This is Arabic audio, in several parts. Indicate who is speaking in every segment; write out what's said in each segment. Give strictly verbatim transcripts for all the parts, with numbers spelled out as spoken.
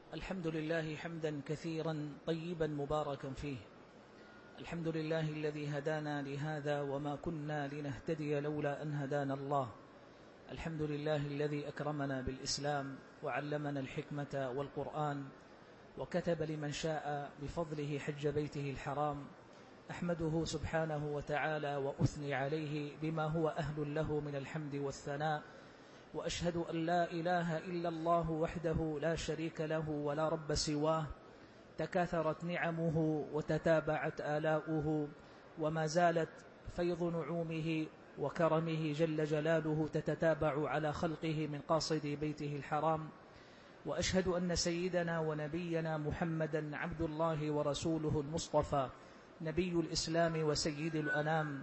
Speaker 1: الحمد لله حمدا كثيرا طيبا مباركا فيه. الحمد لله الذي هدانا لهذا وما كنا لنهتدي لولا أن هدانا الله. الحمد لله الذي أكرمنا بالإسلام وعلمنا الحكمة والقرآن وكتب لمن شاء بفضله حج بيته الحرام. أحمده سبحانه وتعالى وأثني عليه بما هو أهل له من الحمد والثناء، وأشهد أن لا إله إلا الله وحده لا شريك له ولا رب سواه. تكاثرت نعمه وتتابعت آلاؤه، وما زالت فيض نعومه وكرمه جل جلاله تتتابع على خلقه من قاصدي بيته الحرام. وأشهد أن سيدنا ونبينا محمدا عبد الله ورسوله المصطفى، نبي الإسلام وسيد الأنام،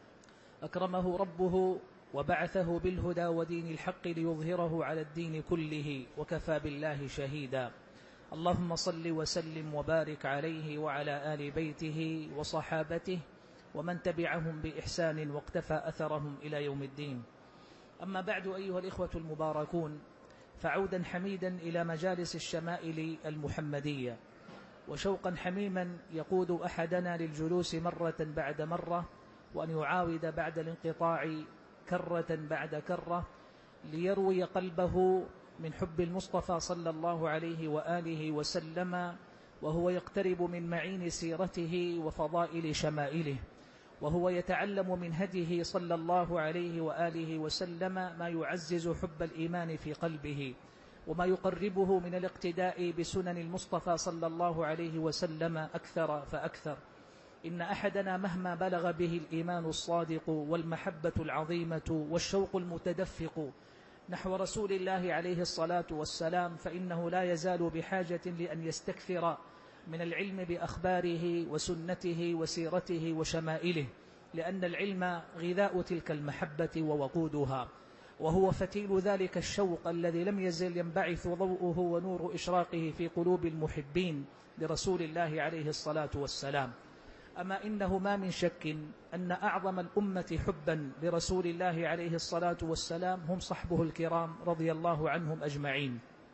Speaker 1: أكرمه ربه وبعثه بالهدى ودين الحق ليظهره على الدين كله، وكفى بالله شهيدا. اللهم صل وسلم وبارك عليه وعلى آل بيته وصحابته ومن تبعهم بإحسان واقتفى أثرهم إلى يوم الدين. أما بعد، أيها الإخوة المباركون، فعودا حميدا إلى مجالس الشمائل المحمدية، وشوقا حميما يقود أحدنا للجلوس مرة بعد مرة، وأن يعاود بعد الانقطاع كرة بعد كرة ليروي قلبه من حب المصطفى صلى الله عليه وآله وسلم، وهو يقترب من معين سيرته وفضائل شمائله، وهو يتعلم من هديه صلى الله عليه وآله وسلم ما يعزز حب الإيمان في قلبه، وما يقربه من الاقتداء بسنن المصطفى صلى الله عليه وسلم أكثر فأكثر. إن أحدنا مهما بلغ به الإيمان الصادق والمحبة العظيمة والشوق المتدفق نحو رسول الله عليه الصلاة والسلام، فإنه لا يزال بحاجة لأن يستكثر من العلم بأخباره وسنته وسيرته وشمائله، لأن العلم غذاء تلك المحبة ووقودها، وهو فتيل ذلك الشوق الذي لم يزل ينبعث ضوءه ونور إشراقه في قلوب المحبين لرسول الله عليه الصلاة والسلام. أما إنه ما من شك أن أعظم الأمة حبا لرسول الله عليه الصلاة والسلام هم صحبه الكرام رضي الله عنهم أجمعين،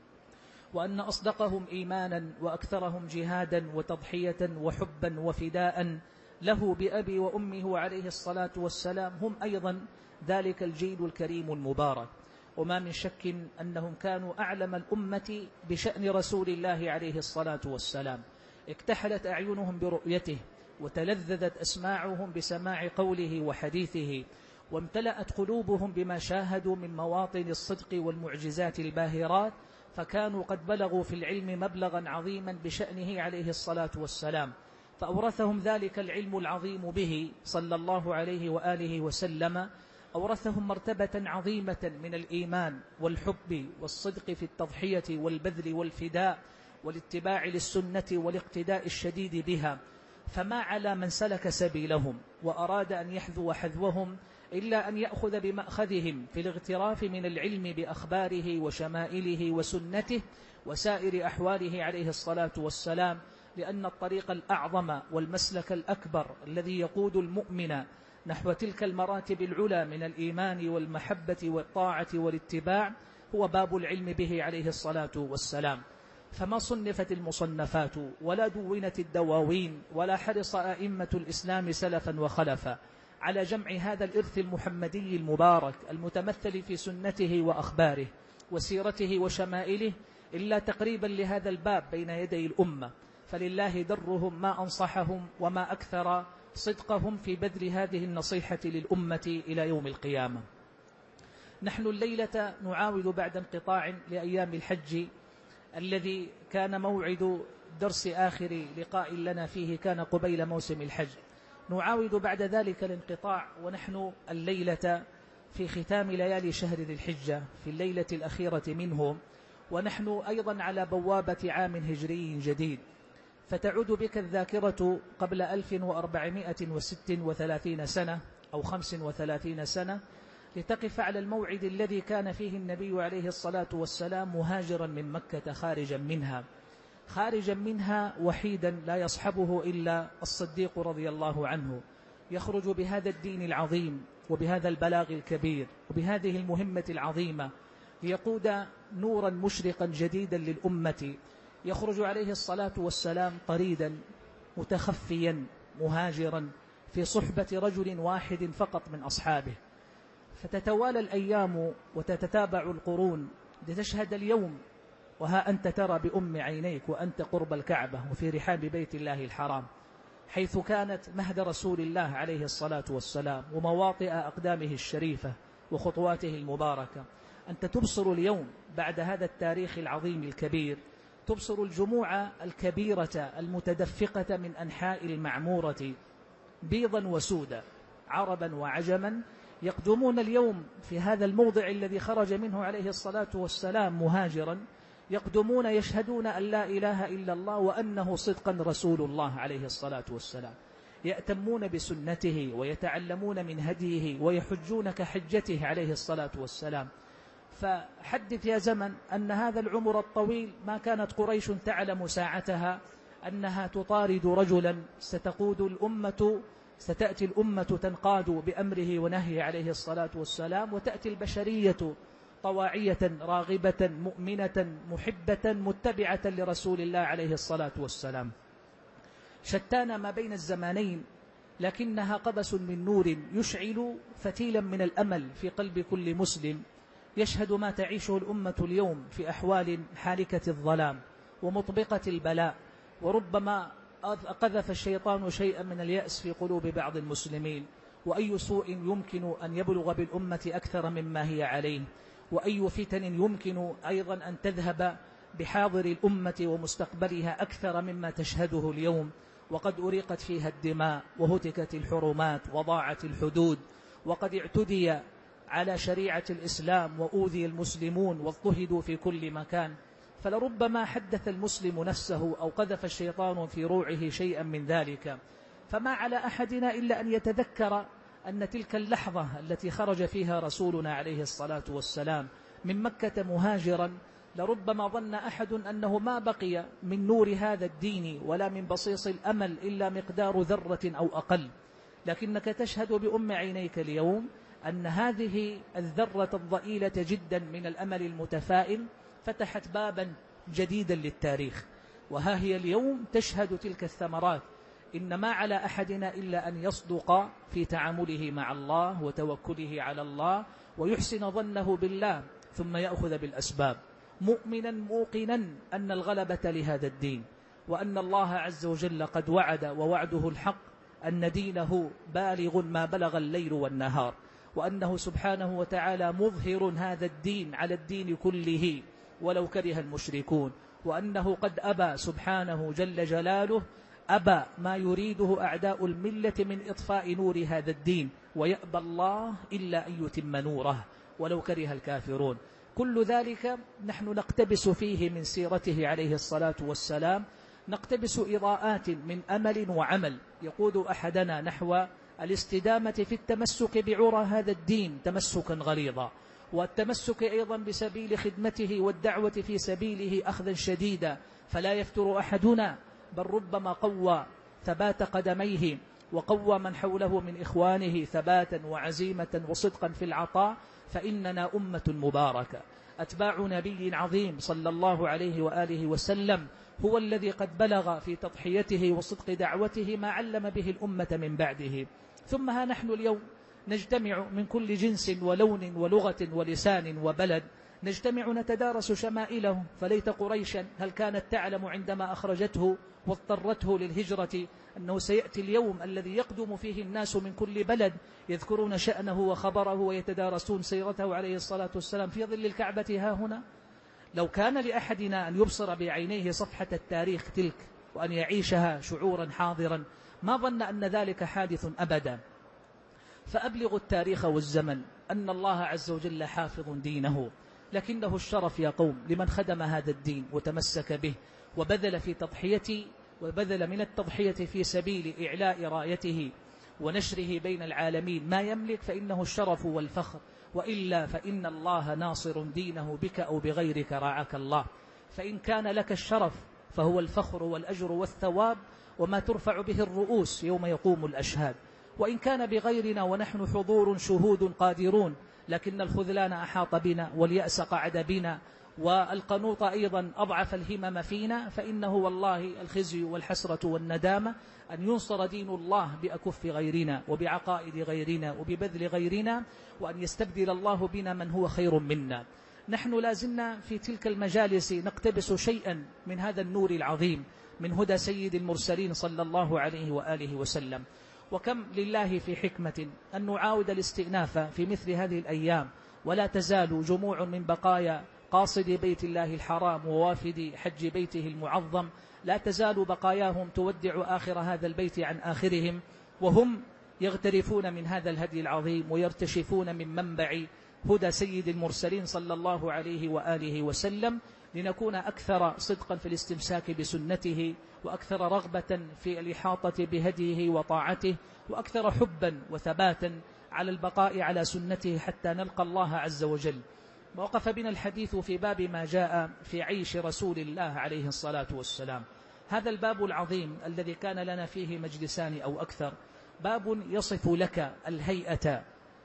Speaker 1: وأن أصدقهم إيمانا وأكثرهم جهادا وتضحية وحبا وفداء له بأبي وأمه عليه الصلاة والسلام هم أيضا ذلك الجيل الكريم المبارك. وما من شك أنهم كانوا أعلم الأمة بشأن رسول الله عليه الصلاة والسلام، اكتحلت أعينهم برؤيته، وتلذذت أسماعهم بسماع قوله وحديثه، وامتلأت قلوبهم بما شاهدوا من مواطن الصدق والمعجزات الباهرات، فكانوا قد بلغوا في العلم مبلغا عظيما بشأنه عليه الصلاة والسلام، فأورثهم ذلك العلم العظيم به صلى الله عليه وآله وسلم، أورثهم مرتبة عظيمة من الإيمان والحب والصدق في التضحية والبذل والفداء والاتباع للسنة والاقتداء الشديد بها. فما على من سلك سبيلهم وأراد أن يحذو حذوهم إلا أن يأخذ بمأخذهم في الاغتراف من العلم بأخباره وشمائله وسنته وسائر أحواله عليه الصلاة والسلام، لأن الطريق الأعظم والمسلك الأكبر الذي يقود المؤمن نحو تلك المراتب العلى من الإيمان والمحبة والطاعة والاتباع هو باب العلم به عليه الصلاة والسلام. فما صنفت المصنفات ولا دونت الدواوين ولا حرص أئمة الإسلام سلفا وخلفا على جمع هذا الإرث المحمدي المبارك المتمثل في سنته وأخباره وسيرته وشمائله إلا تقريبا لهذا الباب بين يدي الأمة، فلله درهم ما أنصحهم وما أكثر صدقهم في بذل هذه النصيحة للأمة إلى يوم القيامة. نحن الليلة نعاود بعد انقطاع لأيام الحج الذي كان موعد درس آخر لقاء لنا فيه كان قبيل موسم الحج، نعاود بعد ذلك الانقطاع ونحن الليلة في ختام ليالي شهر ذي الحجة في الليلة الأخيرة منه، ونحن أيضا على بوابة عام هجري جديد، فتعود بك الذاكرة قبل ألف وأربعمائة وست وثلاثين سنة أو خمس وثلاثين سنة لتقف على الموعد الذي كان فيه النبي عليه الصلاة والسلام مهاجرا من مكة خارجا منها خارجا منها وحيدا لا يصحبه إلا الصديق رضي الله عنه، يخرج بهذا الدين العظيم وبهذا البلاغ الكبير وبهذه المهمة العظيمة ليقود نورا مشرقا جديدا للأمة يخرج عليه الصلاة والسلام طريدا متخفيا مهاجرا في صحبة رجل واحد فقط من أصحابه، فتتوالى الأيام وتتتابع القرون لتشهد اليوم وها أنت ترى بأم عينيك وأنت قرب الكعبة وفي رحاب بيت الله الحرام، حيث كانت مهد رسول الله عليه الصلاة والسلام ومواطئ أقدامه الشريفة وخطواته المباركة. أنت تبصر اليوم بعد هذا التاريخ العظيم الكبير، تبصر الجموع الكبيرة المتدفقة من أنحاء المعمورة بيضا وسودا، عربا وعجما، يقدمون اليوم في هذا الموضع الذي خرج منه عليه الصلاة والسلام مهاجرا، يقدمون يشهدون أن لا إله إلا الله وأنه صدقا رسول الله عليه الصلاة والسلام، يأتمون بسنته ويتعلمون من هديه ويحجون كحجته عليه الصلاة والسلام. فحدث يا زمن أن هذا العمر الطويل ما كانت قريش تعلم ساعتها أنها تطارد رجلا ستقود الأمة، ستأتي الأمة تنقاد بأمره ونهيه عليه الصلاة والسلام، وتأتي البشرية طواعية راغبة مؤمنة محبة متبعة لرسول الله عليه الصلاة والسلام. شتان ما بين الزمانين، لكنها قبس من نور يشعل فتيلا من الأمل في قلب كل مسلم يشهد ما تعيشه الأمة اليوم في أحوال حالكة الظلام ومطبقة البلاء. وربما قذف الشيطان شيئا من اليأس في قلوب بعض المسلمين، وأي سوء يمكن أن يبلغ بالأمة أكثر مما هي عليه، وأي فتن يمكن أيضا أن تذهب بحاضر الأمة ومستقبلها أكثر مما تشهده اليوم. وقد أريقت فيها الدماء وهتكت الحرمات وضاعت الحدود، وقد اعتدي على شريعة الإسلام وأوذي المسلمون واضطهدوا في كل مكان. فلربما حدث المسلم نفسه أو قذف الشيطان في روعه شيئا من ذلك، فما على أحدنا إلا أن يتذكر أن تلك اللحظة التي خرج فيها رسولنا عليه الصلاة والسلام من مكة مهاجرا، لربما ظن أحد أنه ما بقي من نور هذا الدين ولا من بصيص الأمل إلا مقدار ذرة أو أقل، لكنك تشهد بأم عينيك اليوم أن هذه الذرة الضئيلة جدا من الأمل المتفائل فتحت بابا جديدا للتاريخ، وها هي اليوم تشهد تلك الثمرات. إن ما على أحدنا إلا أن يصدق في تعامله مع الله وتوكله على الله ويحسن ظنه بالله، ثم يأخذ بالأسباب مؤمنا موقنا أن الغلبة لهذا الدين، وأن الله عز وجل قد وعد ووعده الحق، أن دينه بالغ ما بلغ الليل والنهار، وأنه سبحانه وتعالى مظهر هذا الدين على الدين كله ولو كره المشركون، وأنه قد أبى سبحانه جل جلاله أبى ما يريده أعداء الملة من إطفاء نور هذا الدين، ويأبى الله إلا أن يتم نوره ولو كره الكافرون. كل ذلك نحن نقتبس فيه من سيرته عليه الصلاة والسلام، نقتبس إضاءات من أمل وعمل يقود أحدنا نحو الاستدامة في التمسك بعرى هذا الدين تمسكا غليظا، والتمسك أيضا بسبيل خدمته والدعوة في سبيله أخذا شديدا، فلا يفتر أحدنا، بل ربما قوى ثبات قدميه وقوى من حوله من إخوانه ثباتا وعزيمة وصدقا في العطاء. فإننا أمة مباركة، أتباع نبي عظيم صلى الله عليه وآله وسلم، هو الذي قد بلغ في تضحيته وصدق دعوته ما علم به الأمة من بعده. ثم ها نحن اليوم نجتمع من كل جنس ولون ولغة ولسان وبلد، نجتمع نتدارس شمائله. فليت قريشا هل كانت تعلم عندما أخرجته واضطرته للهجرة أنه سيأتي اليوم الذي يقدم فيه الناس من كل بلد يذكرون شأنه وخبره ويتدارسون سيرته عليه الصلاة والسلام في ظل الكعبة ها هنا. لو كان لأحدنا أن يبصر بعينيه صفحة التاريخ تلك وأن يعيشها شعورا حاضرا ما ظن أن ذلك حادث أبدا. فأبلغ التاريخ والزمن أن الله عز وجل حافظ دينه، لكنه الشرف يا قوم لمن خدم هذا الدين وتمسك به وبذل في تضحيته وبذل من التضحية في سبيل إعلاء رايته ونشره بين العالمين ما يملك، فإنه الشرف والفخر، وإلا فإن الله ناصر دينه بك أو بغيرك رعاك الله. فإن كان لك الشرف فهو الفخر والأجر والثواب وما ترفع به الرؤوس يوم يقوم الأشهاد. وإن كان بغيرنا ونحن حضور شهود قادرون، لكن الخذلان أحاط بنا واليأس قعد بنا والقنوط أيضا أضعف الهمم فينا، فإنه والله الخزي والحسرة والندامة أن ينصر دين الله بأكف غيرنا وبعقائد غيرنا وببذل غيرنا، وأن يستبدل الله بنا من هو خير منا. نحن لازلنا في تلك المجالس نقتبس شيئا من هذا النور العظيم من هدى سيد المرسلين صلى الله عليه وآله وسلم. وكم لله في حكمة أن نعاود الاستئناف في مثل هذه الأيام، ولا تزال جموع من بقايا قاصدي بيت الله الحرام ووافدي حج بيته المعظم، لا تزال بقاياهم تودع آخر هذا البيت عن آخرهم، وهم يغترفون من هذا الهدي العظيم ويرتشفون من منبع هدى سيد المرسلين صلى الله عليه وآله وسلم، لنكون أكثر صدقا في الاستمساك بسنته، وأكثر رغبة في الإحاطة بهديه وطاعته، وأكثر حبا وثباتا على البقاء على سنته حتى نلقى الله عز وجل. ووقف بنا الحديث في باب ما جاء في عيش رسول الله عليه الصلاة والسلام. هذا الباب العظيم الذي كان لنا فيه مجلسان أو أكثر، باب يصف لك الهيئة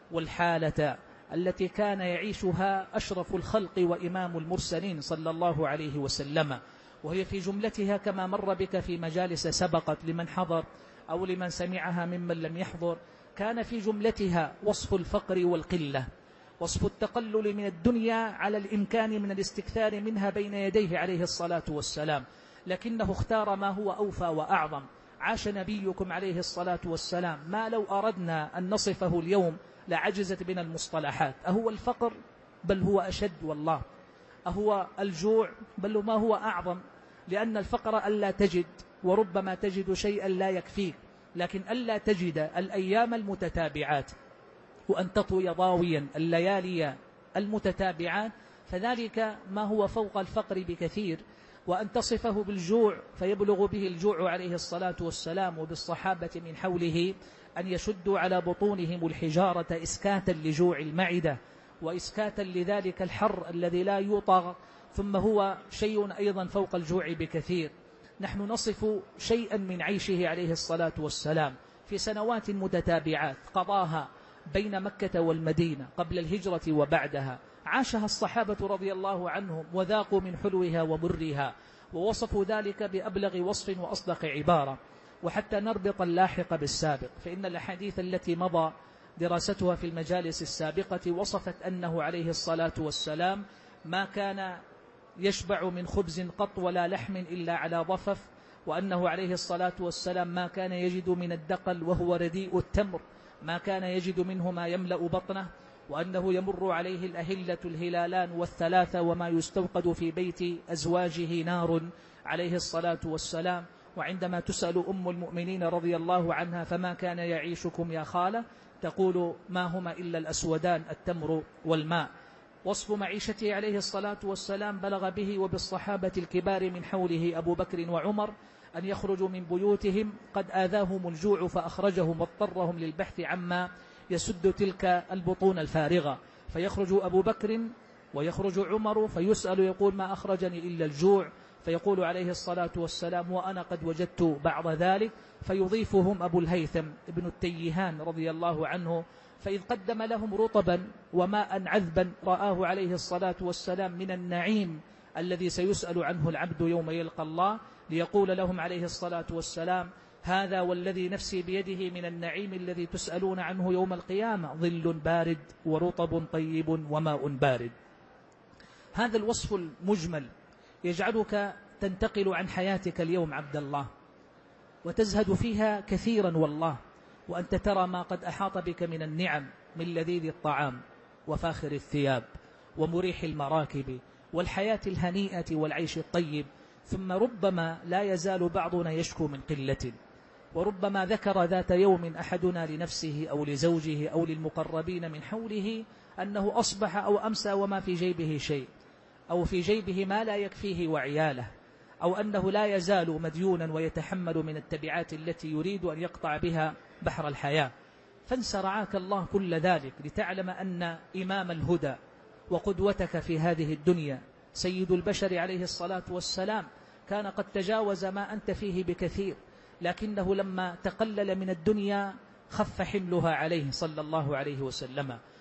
Speaker 1: والحالة التي كان يعيشها أشرف الخلق وإمام المرسلين صلى الله عليه وسلم، وهي في جملتها كما مر بك في مجالس سبقت لمن حضر أو لمن سمعها ممن لم يحضر، كان في جملتها وصف الفقر والقلة، وصف التقلل من الدنيا على الإمكان من الاستكثار منها بين يديه عليه الصلاة والسلام، لكنه اختار ما هو أوفى وأعظم. عاش نبيكم عليه الصلاة والسلام ما لو أردنا أن نصفه اليوم لعجزت بنا المصطلحات. أهو الفقر؟ بل هو أشد والله. أهو الجوع؟ بل ما هو أعظم، لأن الفقر ألا تجد، وربما تجد شيئا لا يكفيك، لكن ألا تجد الأيام المتتابعات وأن تطوي ضاويا الليالي المتتابعات، فذلك ما هو فوق الفقر بكثير. وأن تصفه بالجوع فيبلغ به الجوع عليه الصلاة والسلام وبالصحابة من حوله أن يشدوا على بطونهم الحجارة إسكاتا لجوع المعدة وإسكاتا لذلك الحر الذي لا يطغ، ثم هو شيء أيضا فوق الجوع بكثير. نحن نصف شيئا من عيشه عليه الصلاة والسلام في سنوات متتابعات قضاها بين مكة والمدينة قبل الهجرة وبعدها، عاشها الصحابة رضي الله عنهم وذاقوا من حلوها ومرها، ووصفوا ذلك بأبلغ وصف وأصدق عبارة. وحتى نربط اللاحق بالسابق، فإن الأحاديث التي مضى دراستها في المجالس السابقة وصفت أنه عليه الصلاة والسلام ما كان يشبع من خبز قط ولا لحم إلا على ضفف، وأنه عليه الصلاة والسلام ما كان يجد من الدقل وهو رديء التمر ما كان يجد منه ما يملأ بطنه، وأنه يمر عليه الأهلة الهلالان والثلاثة وما يستوقد في بيت أزواجه نار عليه الصلاة والسلام. وعندما تسأل أم المؤمنين رضي الله عنها فما كان يعيشكم يا خالة، تقول ما هما إلا الأسودان التمر والماء. وصف معيشته عليه الصلاة والسلام بلغ به وبالصحابة الكبار من حوله أبو بكر وعمر أن يخرجوا من بيوتهم قد آذاهم الجوع فأخرجهم واضطرهم للبحث عما يسد تلك البطون الفارغة، فيخرج أبو بكر ويخرج عمر فيسأل يقول ما أخرجني إلا الجوع، فيقول عليه الصلاة والسلام وأنا قد وجدت بعض ذلك، فيضيفهم أبو الهيثم ابن التيهان رضي الله عنه، فإذ قدم لهم رطبا وماء عذبا رآه عليه الصلاة والسلام من النعيم الذي سيسأل عنه العبد يوم يلقى الله، ليقول لهم عليه الصلاة والسلام هذا والذي نفسي بيده من النعيم الذي تسألون عنه يوم القيامة ظل بارد ورطب طيب وماء بارد. هذا الوصف المجمل يجعلك تنتقل عن حياتك اليوم عبد الله وتزهد فيها كثيرا والله، وأنت ترى ما قد أحاط بك من النعم من لذيذ الطعام وفاخر الثياب ومريح المراكب والحياة الهنيئة والعيش الطيب، ثم ربما لا يزال بعضنا يشكو من قلة، وربما ذكر ذات يوم أحدنا لنفسه أو لزوجه أو للمقربين من حوله أنه أصبح أو أمسى وما في جيبه شيء، أو في جيبه ما لا يكفيه وعياله، أو أنه لا يزال مديونا ويتحمل من التبعات التي يريد أن يقطع بها بحر الحياة. فانسى رعاك الله كل ذلك لتعلم أن إمام الهدى وقدوتك في هذه الدنيا سيد البشر عليه الصلاة والسلام كان قد تجاوز ما أنت فيه بكثير، لكنه لما تقلل من الدنيا خف حملها عليه صلى الله عليه وسلم،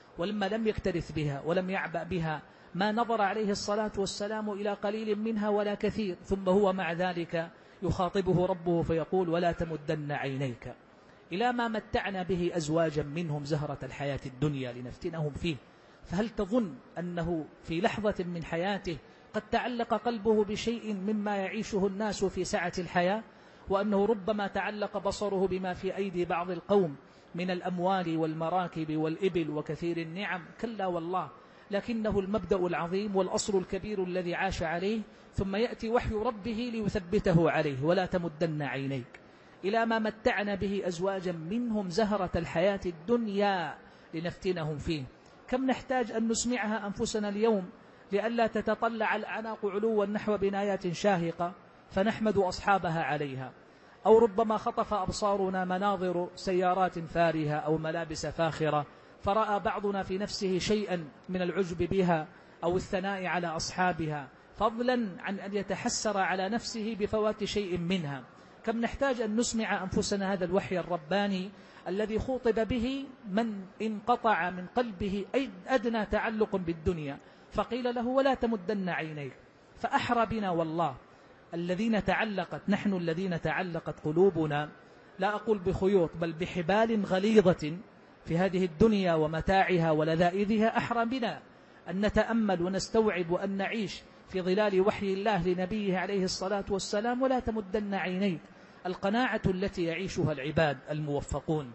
Speaker 1: ولما لم يكترث بها ولم يعبأ بها ما نظر عليه الصلاة والسلام إلى قليل منها ولا كثير، ثم هو مع ذلك يخاطبه ربه فيقول ولا تمدن عينيك إلى ما متعنا به أزواجا منهم زهرة الحياة الدنيا لنفتنهم فيه. فهل تظن أنه في لحظة من حياته قد تعلق قلبه بشيء مما يعيشه الناس في سعة الحياة، وأنه ربما تعلق بصره بما في أيدي بعض القوم من الأموال والمراكب والإبل وكثير النعم؟ كلا والله، لكنه المبدأ العظيم والأصل الكبير الذي عاش عليه، ثم يأتي وحي ربه ليثبته عليه. ولا تمدن عينيك إلى ما متعنا به أزواجا منهم زهرة الحياة الدنيا لنفتنهم فيه. كم نحتاج أن نسمعها أنفسنا اليوم لئلا تتطلع الأعناق علوا نحو بنايات شاهقة فنحمد أصحابها عليها، أو ربما خطف أبصارنا مناظر سيارات فارهة أو ملابس فاخرة فرأى بعضنا في نفسه شيئا من العجب بها أو الثناء على أصحابها، فضلا عن أن يتحسر على نفسه بفوات شيء منها. كم نحتاج أن نسمع أنفسنا هذا الوحي الرباني الذي خوطب به من انقطع من قلبه أي أدنى تعلق بالدنيا، فقيل له ولا تمدن عينيك. فأحرى بنا والله الذين تعلقت نحن الذين تعلقت قلوبنا، لا أقول بخيوط بل بحبال غليظة في هذه الدنيا ومتاعها ولذائذها، أحرى بنا أن نتأمل ونستوعب وأن نعيش في ظلال وحي الله لنبيه عليه الصلاة والسلام. ولا تمدن عينيك، القناعة التي يعيشها العباد الموفقون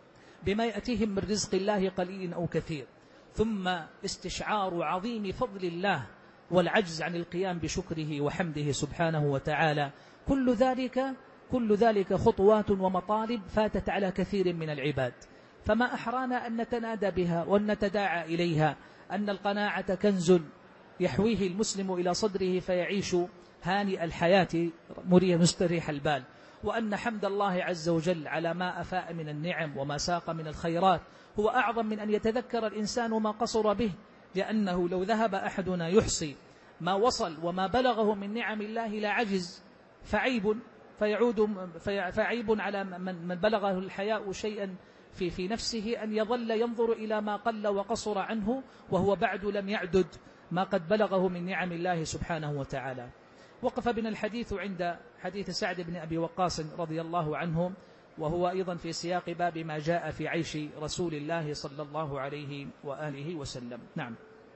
Speaker 1: بما يأتيهم من رزق الله قليل أو كثير، ثم استشعار عظيم فضل الله والعجز عن القيام بشكره وحمده سبحانه وتعالى. كل ذلك كل ذلك خطوات ومطالب فاتت على كثير من العباد، فما أحرانا أن نتنادى بها وأن نتداعى إليها، أن القناعة كنز يحويه المسلم إلى صدره فيعيش هانئ الحياة مريح مستريح البال، وأن حمد الله عز وجل على ما أفاء من النعم وما ساق من الخيرات هو أعظم من أن يتذكر الإنسان ما قصر به، لأنه لو ذهب أحدنا يحصي ما وصل وما بلغه من نعم الله لا عجز، فعيب فيعود فعيب على من بلغه الحياء شيئا في في نفسه أن يظل ينظر إلى ما قل وقصر عنه وهو بعد لم يعدد ما قد بلغه من نعم الله سبحانه وتعالى. وقف بنا الحديث عند حديث سعد بن أبي وقاص رضي الله عنه، وهو أيضا في سياق باب ما جاء في عيش رسول الله صلى الله عليه وآله وسلم. نعم.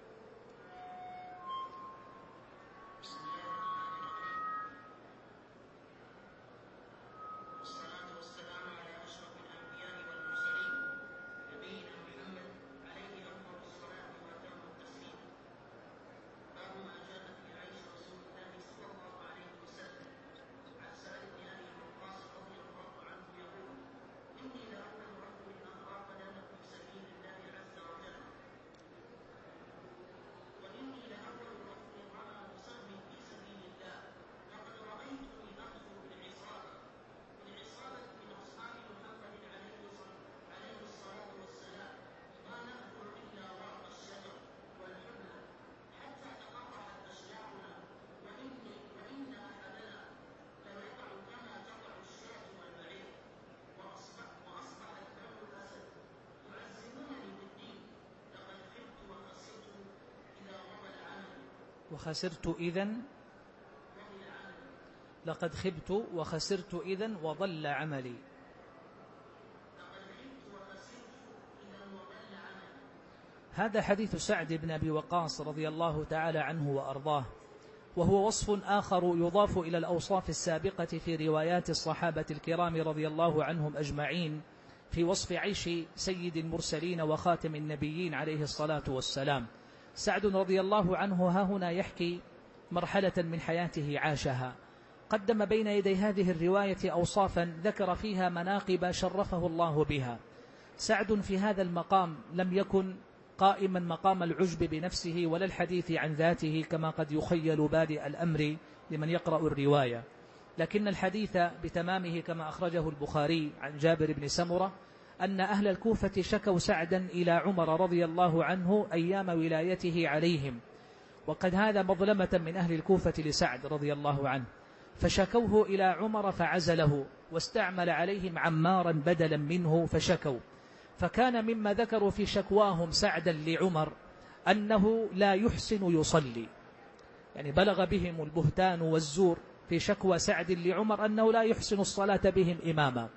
Speaker 1: وخسرت إذن لقد خبت وخسرت إذن وضل عملي. هذا حديث سعد بن أبي وقاص رضي الله تعالى عنه وأرضاه، وهو وصف آخر يضاف إلى الأوصاف السابقة في روايات الصحابة الكرام رضي الله عنهم أجمعين في وصف عيش سيد المرسلين وخاتم النبيين عليه الصلاة والسلام. سعد رضي الله عنه ها هنا يحكي مرحلة من حياته عاشها، قدم بين يدي هذه الرواية أوصافا ذكر فيها مناقب شرفه الله بها. سعد في هذا المقام لم يكن قائما مقام العجب بنفسه ولا الحديث عن ذاته كما قد يخيل بادئ الأمر لمن يقرأ الرواية، لكن الحديث بتمامه كما أخرجه البخاري عن جابر بن سمرة أن أهل الكوفة شكوا سعدا إلى عمر رضي الله عنه أيام ولايته عليهم، وقد هذا مظلمة من أهل الكوفة لسعد رضي الله عنه، فشكوه إلى عمر فعزله واستعمل عليهم عمارا بدلا منه فشكوا، فكان مما ذكروا في شكواهم سعدا لعمر أنه لا يحسن يصلي، يعني بلغ بهم البهتان والزور في شكوى سعد لعمر أنه لا يحسن الصلاة بهم إماما.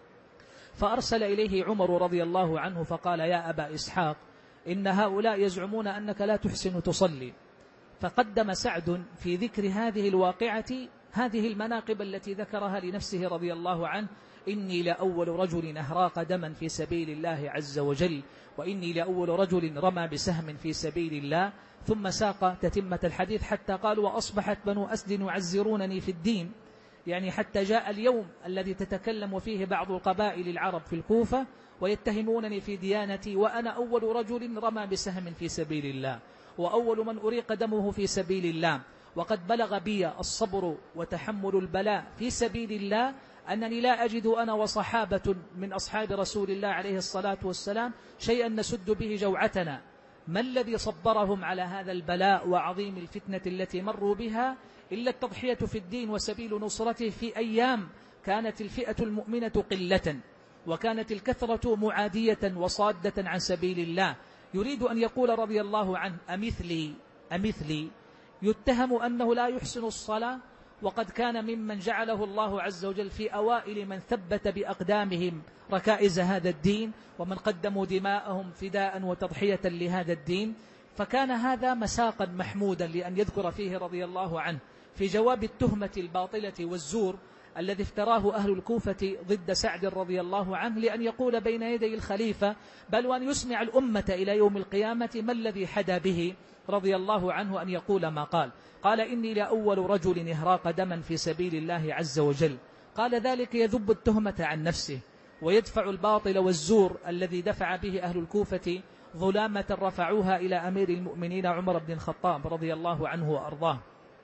Speaker 1: فأرسل إليه عمر رضي الله عنه فقال: يا أبا إسحاق، إن هؤلاء يزعمون أنك لا تحسن تصلي. فقدم سعد في ذكر هذه الواقعة هذه المناقب التي ذكرها لنفسه رضي الله عنه: إني لأول رجل أهراق دما في سبيل الله عز وجل، وإني لأول رجل رمى بسهم في سبيل الله. ثم ساق تتمة الحديث حتى قال: وأصبحت بنو أسد يعزرونني في الدين، يعني حتى جاء اليوم الذي تتكلم فيه بعض القبائل العرب في الكوفة ويتهمونني في ديانتي، وأنا أول رجل رمى بسهم في سبيل الله، وأول من أريق دمه في سبيل الله. وقد بلغ بي الصبر وتحمل البلاء في سبيل الله أنني لا أجد أنا وصحابة من أصحاب رسول الله عليه الصلاة والسلام شيئا نسد به جوعتنا. ما الذي صبرهم على هذا البلاء وعظيم الفتنة التي مروا بها إلا التضحية في الدين وسبيل نصرته في أيام كانت الفئة المؤمنة قلة، وكانت الكثرة معادية وصادة عن سبيل الله. يريد أن يقول رضي الله عنه: أمثلي أمثلي يتهم أنه لا يحسن الصلاة، وقد كان ممن جعله الله عز وجل في أوائل من ثبت بأقدامهم ركائز هذا الدين، ومن قدموا دماءهم فداء وتضحية لهذا الدين. فكان هذا مساقا محمودا لأن يذكر فيه رضي الله عنه في جواب التهمة الباطلة والزور الذي افتراه أهل الكوفة ضد سعد رضي الله عنه، لأن يقول بين يدي الخليفة بل وأن يسمع الأمة إلى يوم القيامة ما الذي حدا به رضي الله عنه أن يقول ما قال. قال: إني لأول رجل إهراق دما في سبيل الله عز وجل. قال ذلك يذب التهمة عن نفسه ويدفع الباطل والزور الذي دفع به أهل الكوفة ظلامة رفعوها إلى أمير المؤمنين عمر بن الخطاب رضي الله عنه وأرضاه.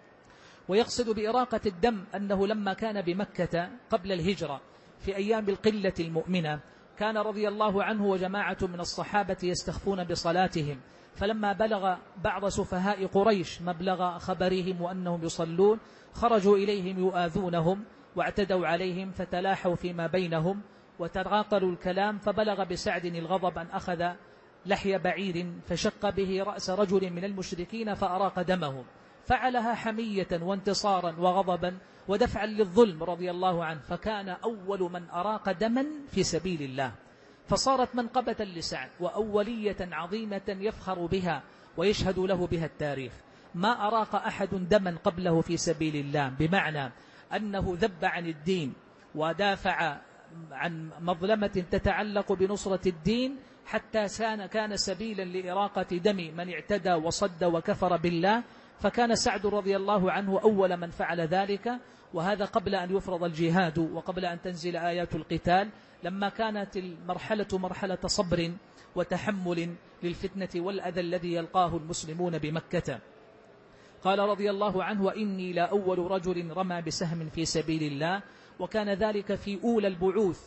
Speaker 1: ويقصد بإراقة الدم أنه لما كان بمكة قبل الهجرة في أيام القلة المؤمنة كان رضي الله عنه وجماعة من الصحابة يستخفون بصلاتهم، فلما بلغ بعض سفهاء قريش مبلغ خبرهم وأنهم يصلون خرجوا إليهم يؤاذونهم واعتدوا عليهم، فتلاحوا فيما بينهم وتغاقلوا الكلام، فبلغ بسعد الغضب أن أخذ لحي بعير فشق به رأس رجل من المشركين فأراق دمهم. فعلها حمية وانتصارا وغضبا ودفعا للظلم رضي الله عنه، فكان أول من أراق دما في سبيل الله. فصارت منقبة لسعد وأولية عظيمة يفخر بها ويشهد له بها التاريخ. ما أراق أحد دما قبله في سبيل الله، بمعنى أنه ذب عن الدين ودافع عن مظلمة تتعلق بنصرة الدين، حتى كان سبيلا لإراقة دم من اعتدى وصد وكفر بالله. فكان سعد رضي الله عنه أول من فعل ذلك، وهذا قبل أن يفرض الجهاد وقبل أن تنزل آيات القتال، لما كانت المرحلة مرحلة صبر وتحمل للفتنة والأذى الذي يلقاه المسلمون بمكة. قال رضي الله عنه: وإني لا أول رجل رمى بسهم في سبيل الله. وكان ذلك في أولى البعوث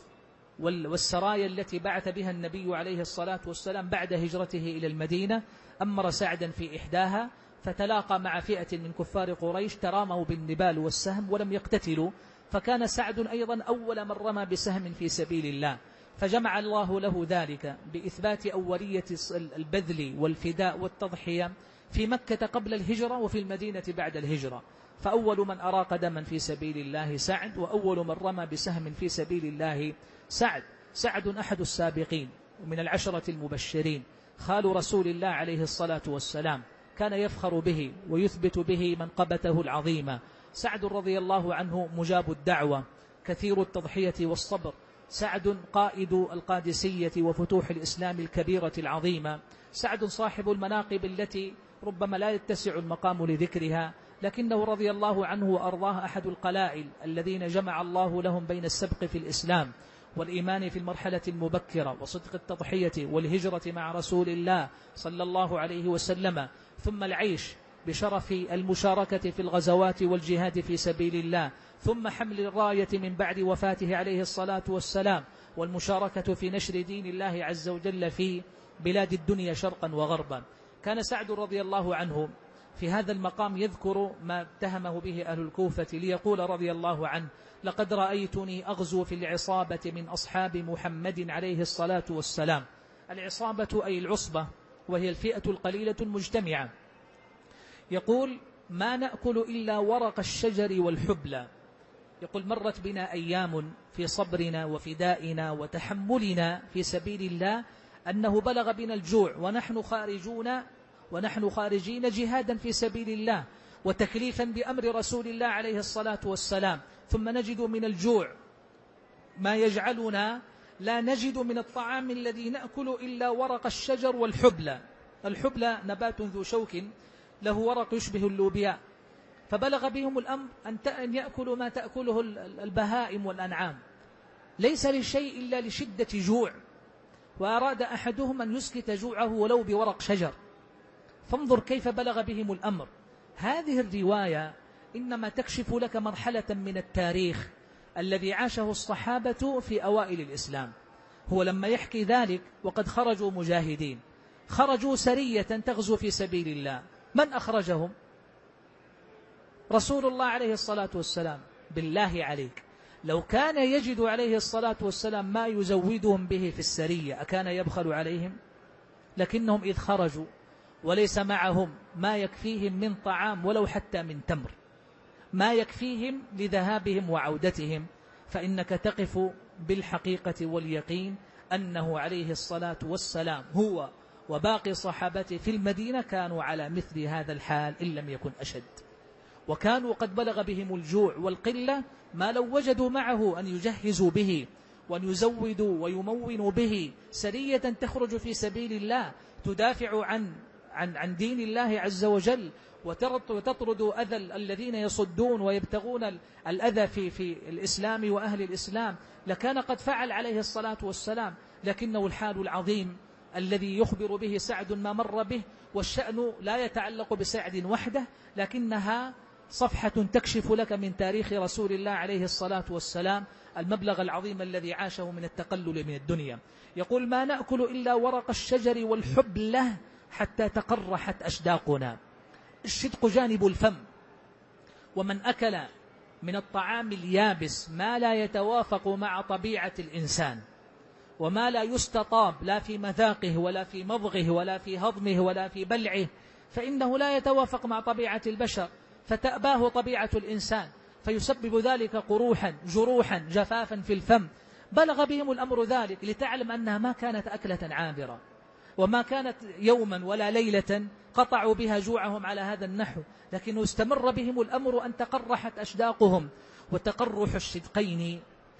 Speaker 1: والسرايا التي بعث بها النبي عليه الصلاة والسلام بعد هجرته إلى المدينة. أمر سعدا في إحداها فتلاقى مع فئة من كفار قريش تراموا بالنبال والسهم ولم يقتتلوا، فكان سعد أيضا أول من رمى بسهم في سبيل الله. فجمع الله له ذلك بإثبات أولية البذل والفداء والتضحية في مكة قبل الهجرة وفي المدينة بعد الهجرة. فأول من أراق دما في سبيل الله سعد، وأول من رمى بسهم في سبيل الله سعد. سعد أحد السابقين ومن العشرة المبشرين، خال رسول الله عليه الصلاة والسلام، كان يفخر به ويثبت به منقبته العظيمة. سعد رضي الله عنه مجاب الدعوة، كثير التضحية والصبر. سعد قائد القادسية وفتوح الإسلام الكبيرة العظيمة. سعد صاحب المناقب التي ربما لا يتسع المقام لذكرها، لكنه رضي الله عنه وأرضاه أحد القلائل الذين جمع الله لهم بين السبق في الإسلام والإيمان في المرحلة المبكرة وصدق التضحية والهجرة مع رسول الله صلى الله عليه وسلم، ثم العيش بشرف المشاركة في الغزوات والجهاد في سبيل الله، ثم حمل الراية من بعد وفاته عليه الصلاة والسلام والمشاركة في نشر دين الله عز وجل في بلاد الدنيا شرقا وغربا. كان سعد رضي الله عنه في هذا المقام يذكر ما اتهمه به أهل الكوفة ليقول رضي الله عنه: لقد رأيتني أغزو في العصابة من أصحاب محمد عليه الصلاة والسلام. العصابة أي العصبة، وهي الفئة القليلة المجتمعة. يقول: ما نأكل إلا ورق الشجر والحبلى. يقول: مرت بنا أيام في صبرنا وفدائنا وتحملنا في سبيل الله أنه بلغ بنا الجوع ونحن خارجون ونحن خارجين جهادا في سبيل الله وتكليفا بأمر رسول الله عليه الصلاة والسلام، ثم نجد من الجوع ما يجعلنا لا نجد من الطعام الذي نأكل إلا ورق الشجر والحبلى. الحبلى نبات ذو شوك له ورق يشبه اللوبياء، فبلغ بهم الأمر أن يأكلوا ما تأكله البهائم والأنعام، ليس لشيء إلا لشدة جوع، وأراد أحدهم أن يسكت جوعه ولو بورق شجر. فانظر كيف بلغ بهم الأمر. هذه الرواية إنما تكشف لك مرحلة من التاريخ الذي عاشه الصحابة في أوائل الإسلام. هو لما يحكي ذلك وقد خرجوا مجاهدين، خرجوا سرية تغزو في سبيل الله، من أخرجهم؟ رسول الله عليه الصلاة والسلام. بالله عليك، لو كان يجد عليه الصلاة والسلام ما يزودهم به في السرية أكان يبخل عليهم؟ لكنهم إذ خرجوا وليس معهم ما يكفيهم من طعام ولو حتى من تمر، ما يكفيهم لذهابهم وعودتهم، فإنك تقف بالحقيقة واليقين أنه عليه الصلاة والسلام هو وباقي صحابته في المدينة كانوا على مثل هذا الحال إن لم يكن أشد، وكانوا قد بلغ بهم الجوع والقلة ما لو وجدوا معه أن يجهزوا به وأن يزودوا ويمونوا به سرية تخرج في سبيل الله تدافع عن عن عن دين الله عز وجل وتطرد أذى الذين يصدون ويبتغون الأذى في في الإسلام وأهل الإسلام، لكان قد فعل عليه الصلاة والسلام. لكنه الحال العظيم الذي يخبر به سعد ما مر به، والشأن لا يتعلق بسعد وحده، لكنها صفحة تكشف لك من تاريخ رسول الله عليه الصلاة والسلام المبلغ العظيم الذي عاشه من التقلل من الدنيا. يقول: ما نأكل إلا ورق الشجر والحبلة حتى تقرحت أشداقنا. الشدق جانب الفم، ومن أكل من الطعام اليابس ما لا يتوافق مع طبيعة الإنسان وما لا يستطاب لا في مذاقه ولا في مضغه ولا في هضمه ولا في بلعه، فإنه لا يتوافق مع طبيعة البشر، فتأباه طبيعة الإنسان، فيسبب ذلك قروحا جروحا جفافا في الفم. بلغ بهم الأمر ذلك لتعلم أنها ما كانت أكلة عابرة، وما كانت يوما ولا ليلة قطعوا بها جوعهم على هذا النحو، لكنه استمر بهم الأمر أن تقرحت أشداقهم. وتقرح الشدقين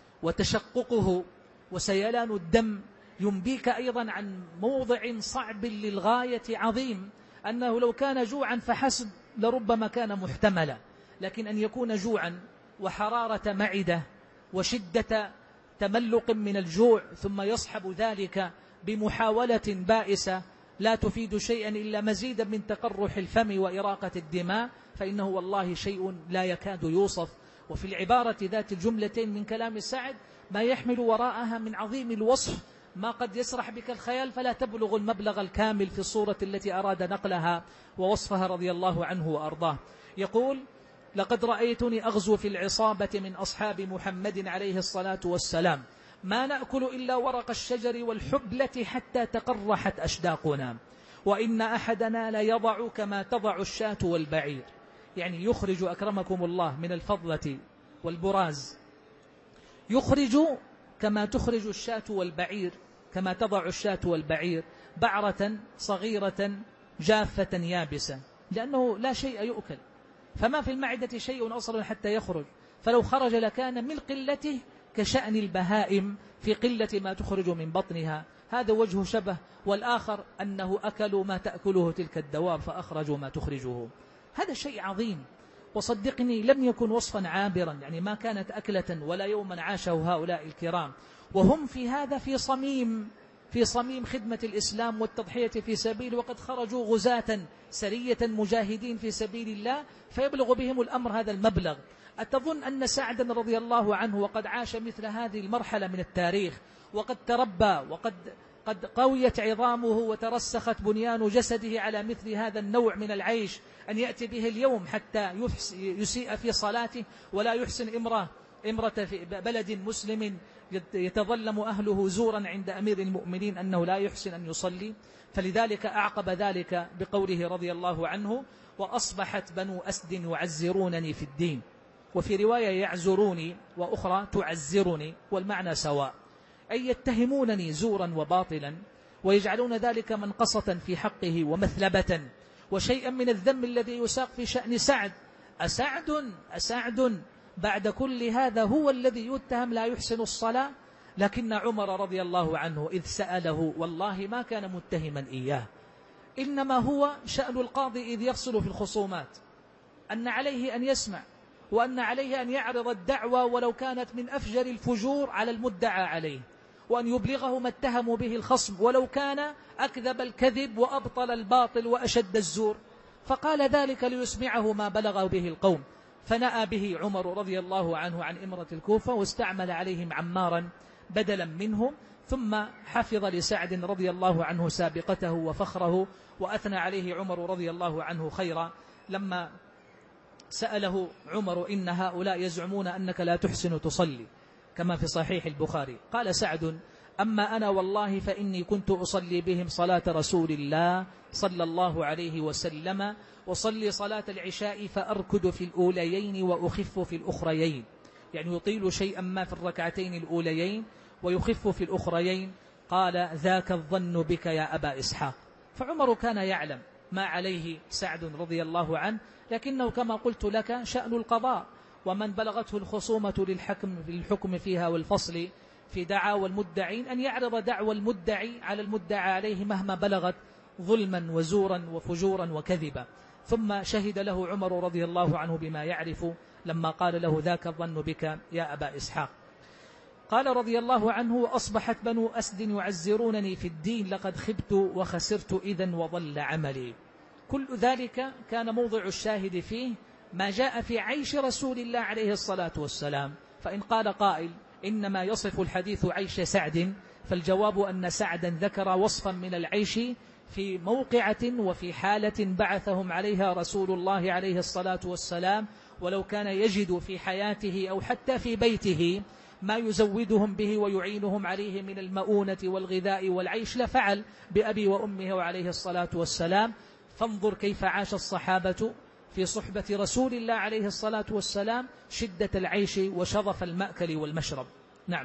Speaker 1: وتشققه وسيلان الدم ينبيك أيضا عن موضع صعب للغاية عظيم، أنه لو كان جوعا فحسب لربما كان محتملا، لكن أن يكون جوعا وحرارة معدة وشدة تملق من الجوع ثم يصحب ذلك بمحاولة بائسة لا تفيد شيئا إلا مزيدا من تقرح الفم وإراقة الدماء، فإنه والله شيء لا يكاد يوصف. وفي العبارة ذات الجملتين من كلام سعد ما يحمل وراءها من عظيم الوصف ما قد يسرح بك الخيال فلا تبلغ المبلغ الكامل في الصورة التي أراد نقلها ووصفها رضي الله عنه وأرضاه. يقول: لقد رأيتني أغزو في العصابة من أصحاب محمد عليه الصلاة والسلام، ما نأكل إلا ورق الشجر والحبلة حتى تقرحت أشداقنا، وإن أحدنا لا يضع كما تضع الشاة والبعير. يعني يخرج أكرمكم الله من الفضلة والبراز، يخرج كما تخرج الشاة والبعير، كما تضع الشاة والبعير بعرة صغيرة جافة يابسة، لأنه لا شيء يؤكل، فما في المعدة شيء أصلا حتى يخرج، فلو خرج لكان من قلته كشأن البهائم في قلة ما تخرج من بطنها. هذا وجه شبه. والآخر أنه أكلوا ما تأكله تلك الدواب فأخرجوا ما تخرجه. هذا شيء عظيم، وصدقني لم يكن وصفا عابرا، يعني ما كانت أكلة ولا يوما عاشه هؤلاء الكرام، وهم في هذا في صميم في صميم خدمة الإسلام والتضحية في سبيل، وقد خرجوا غزاة سرية مجاهدين في سبيل الله، فيبلغ بهم الأمر هذا المبلغ. أتظن أن سعدا رضي الله عنه وقد عاش مثل هذه المرحلة من التاريخ وقد تربى وقد قد قويت عظامه وترسخت بنيان جسده على مثل هذا النوع من العيش، أن يأتي به اليوم حتى يسيء في صلاته ولا يحسن إمرة إمرة في بلد مسلم يتظلم أهله زورا عند أمير المؤمنين أنه لا يحسن أن يصلي. فلذلك أعقب ذلك بقوله رضي الله عنه: وأصبحت بنو أسد يعزرونني في الدين، وفي رواية يعزروني وأخرى تعزرني، والمعنى سواء، أي يتهمونني زورا وباطلا ويجعلون ذلك منقصة في حقه ومثلبة وشيئا من الذم الذي يساق في شأن سعد. أسعد أسعد بعد كل هذا هو الذي يتهم لا يحسن الصلاة؟ لكن عمر رضي الله عنه إذ سأله والله ما كان متهما إياه، إنما هو شأن القاضي إذ يفصل في الخصومات أن عليه أن يسمع، وأن عليه أن يعرض الدعوة ولو كانت من أفجر الفجور على المدعى عليه، وأن يبلغه ما اتهموا به الخصم ولو كان أكذب الكذب وأبطل الباطل وأشد الزور. فقال ذلك ليسمعه ما بلغ به القوم، فنأى به عمر رضي الله عنه عن إمرة الكوفة واستعمل عليهم عمارا بدلا منهم، ثم حفظ لسعد رضي الله عنه سابقته وفخره، وأثنى عليه عمر رضي الله عنه خيرا لما سأله عمر: إن هؤلاء يزعمون أنك لا تحسن تصلي كما في صحيح البخاري. قال سعد: أما أنا والله فإني كنت أصلي بهم صلاة رسول الله صلى الله عليه وسلم، وصلي صلاة العشاء فأركد في الأوليين وأخف في الأخريين، يعني يطيل شيئا ما في الركعتين الأوليين ويخف في الأخريين. قال: ذاك الظن بك يا أبا إسحاق. فعمر كان يعلم ما عليه سعد رضي الله عنه، لكنه كما قلت لك شأن القضاء، ومن بلغته الخصومة للحكم للحكم فيها والفصل في دعاوى المدعين أن يعرض دعوى المدعي على المدعى عليه مهما بلغت ظلما وزورا وفجورا وكذبا. ثم شهد له عمر رضي الله عنه بما يعرف لما قال له: ذاك الظن بك يا أبا إسحاق. قال رضي الله عنه: أصبحت بنو أسد يعزرونني في الدين، لقد خبت وخسرت إذن وضل عملي. كل ذلك كان موضع الشاهد فيه ما جاء في عيش رسول الله عليه الصلاة والسلام. فإن قال قائل: إنما يصف الحديث عيش سعد، فالجواب أن سعدا ذكر وصفا من العيش في موقعة وفي حالة بعثهم عليها رسول الله عليه الصلاة والسلام، ولو كان يجد في حياته أو حتى في بيته ما يزودهم به ويعينهم عليه من المؤونة والغذاء والعيش لفعل بأبي وأمه وعليه الصلاة والسلام. فانظر كيف عاش الصحابة في صحبة رسول الله عليه الصلاة والسلام شدة العيش وشظف المأكل والمشرب. نعم.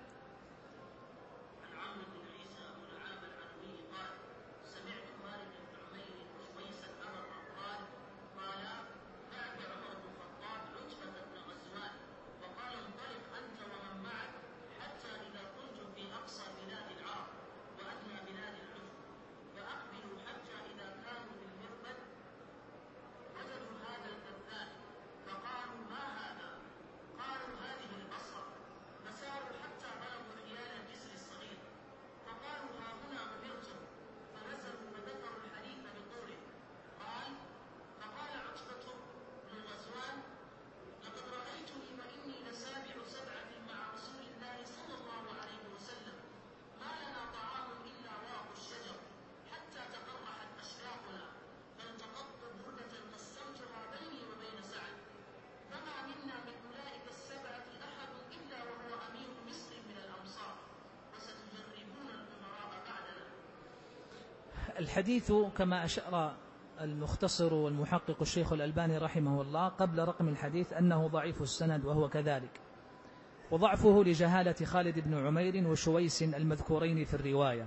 Speaker 1: الحديث كما أشار المختصر والمحقق الشيخ الألباني رحمه الله قبل رقم الحديث أنه ضعيف السند، وهو كذلك، وضعفه لجهالة خالد بن عمير وشويس المذكورين في الرواية.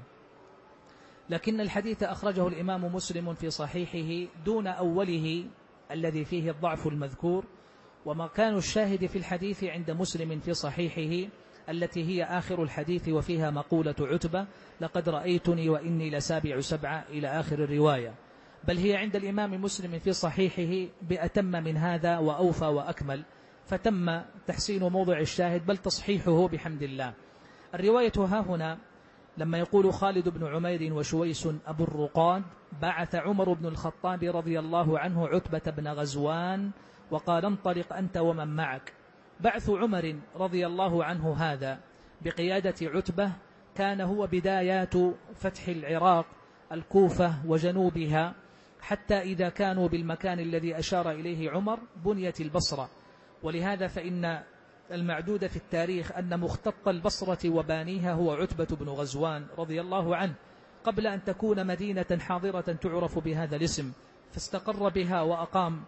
Speaker 1: لكن الحديث أخرجه الإمام مسلم في صحيحه دون أوله الذي فيه الضعف المذكور، ومكان الشاهد في الحديث عند مسلم في صحيحه التي هي آخر الحديث وفيها مقولة عتبة: لقد رأيتني وإني لسابع سبعة إلى آخر الرواية. بل هي عند الإمام مسلم في صحيحه بأتم من هذا وأوفى وأكمل، فتم تحسين موضع الشاهد بل تصحيحه بحمد الله. الرواية ها هنا لما يقول خالد بن عمير وشويس أبو الرقاد: بعث عمر بن الخطاب رضي الله عنه عتبة بن غزوان وقال: انطلق أنت ومن معك. بعث عمر رضي الله عنه هذا بقيادة عتبة كان هو بدايات فتح العراق، الكوفة وجنوبها، حتى إذا كانوا بالمكان الذي أشار إليه عمر بنيت البصرة. ولهذا فإن المعدود في التاريخ أن مختط البصرة وبانيها هو عتبة بن غزوان رضي الله عنه، قبل أن تكون مدينة حاضرة تعرف بهذا الاسم، فاستقر بها وأقام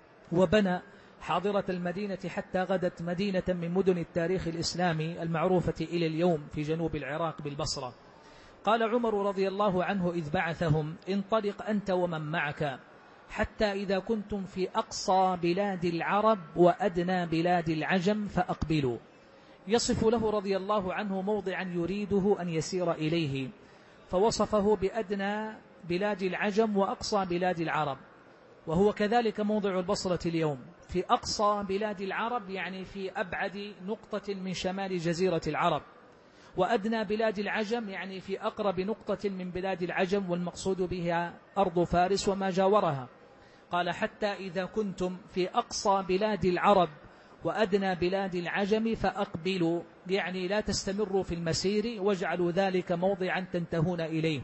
Speaker 1: وبنى حاضرة المدينة حتى غدت مدينة من مدن التاريخ الإسلامي المعروفة إلى اليوم في جنوب العراق بالبصرة. قال عمر رضي الله عنه إذ بعثهم: انطلق أنت ومن معك حتى إذا كنتم في أقصى بلاد العرب وأدنى بلاد العجم فأقبلوا. يصف له رضي الله عنه موضعا يريده أن يسير إليه، فوصفه بأدنى بلاد العجم وأقصى بلاد العرب، وهو كذلك موضع البصرة اليوم في أقصى بلاد العرب، يعني في أبعد نقطة من شمال جزيرة العرب، وأدنى بلاد العجم يعني في أقرب نقطة من بلاد العجم، والمقصود بها أرض فارس وما جاورها. قال: حتى إذا كنتم في أقصى بلاد العرب وأدنى بلاد العجم فأقبلوا، يعني لا تستمروا في المسير واجعلوا ذلك موضعا تنتهون إليه.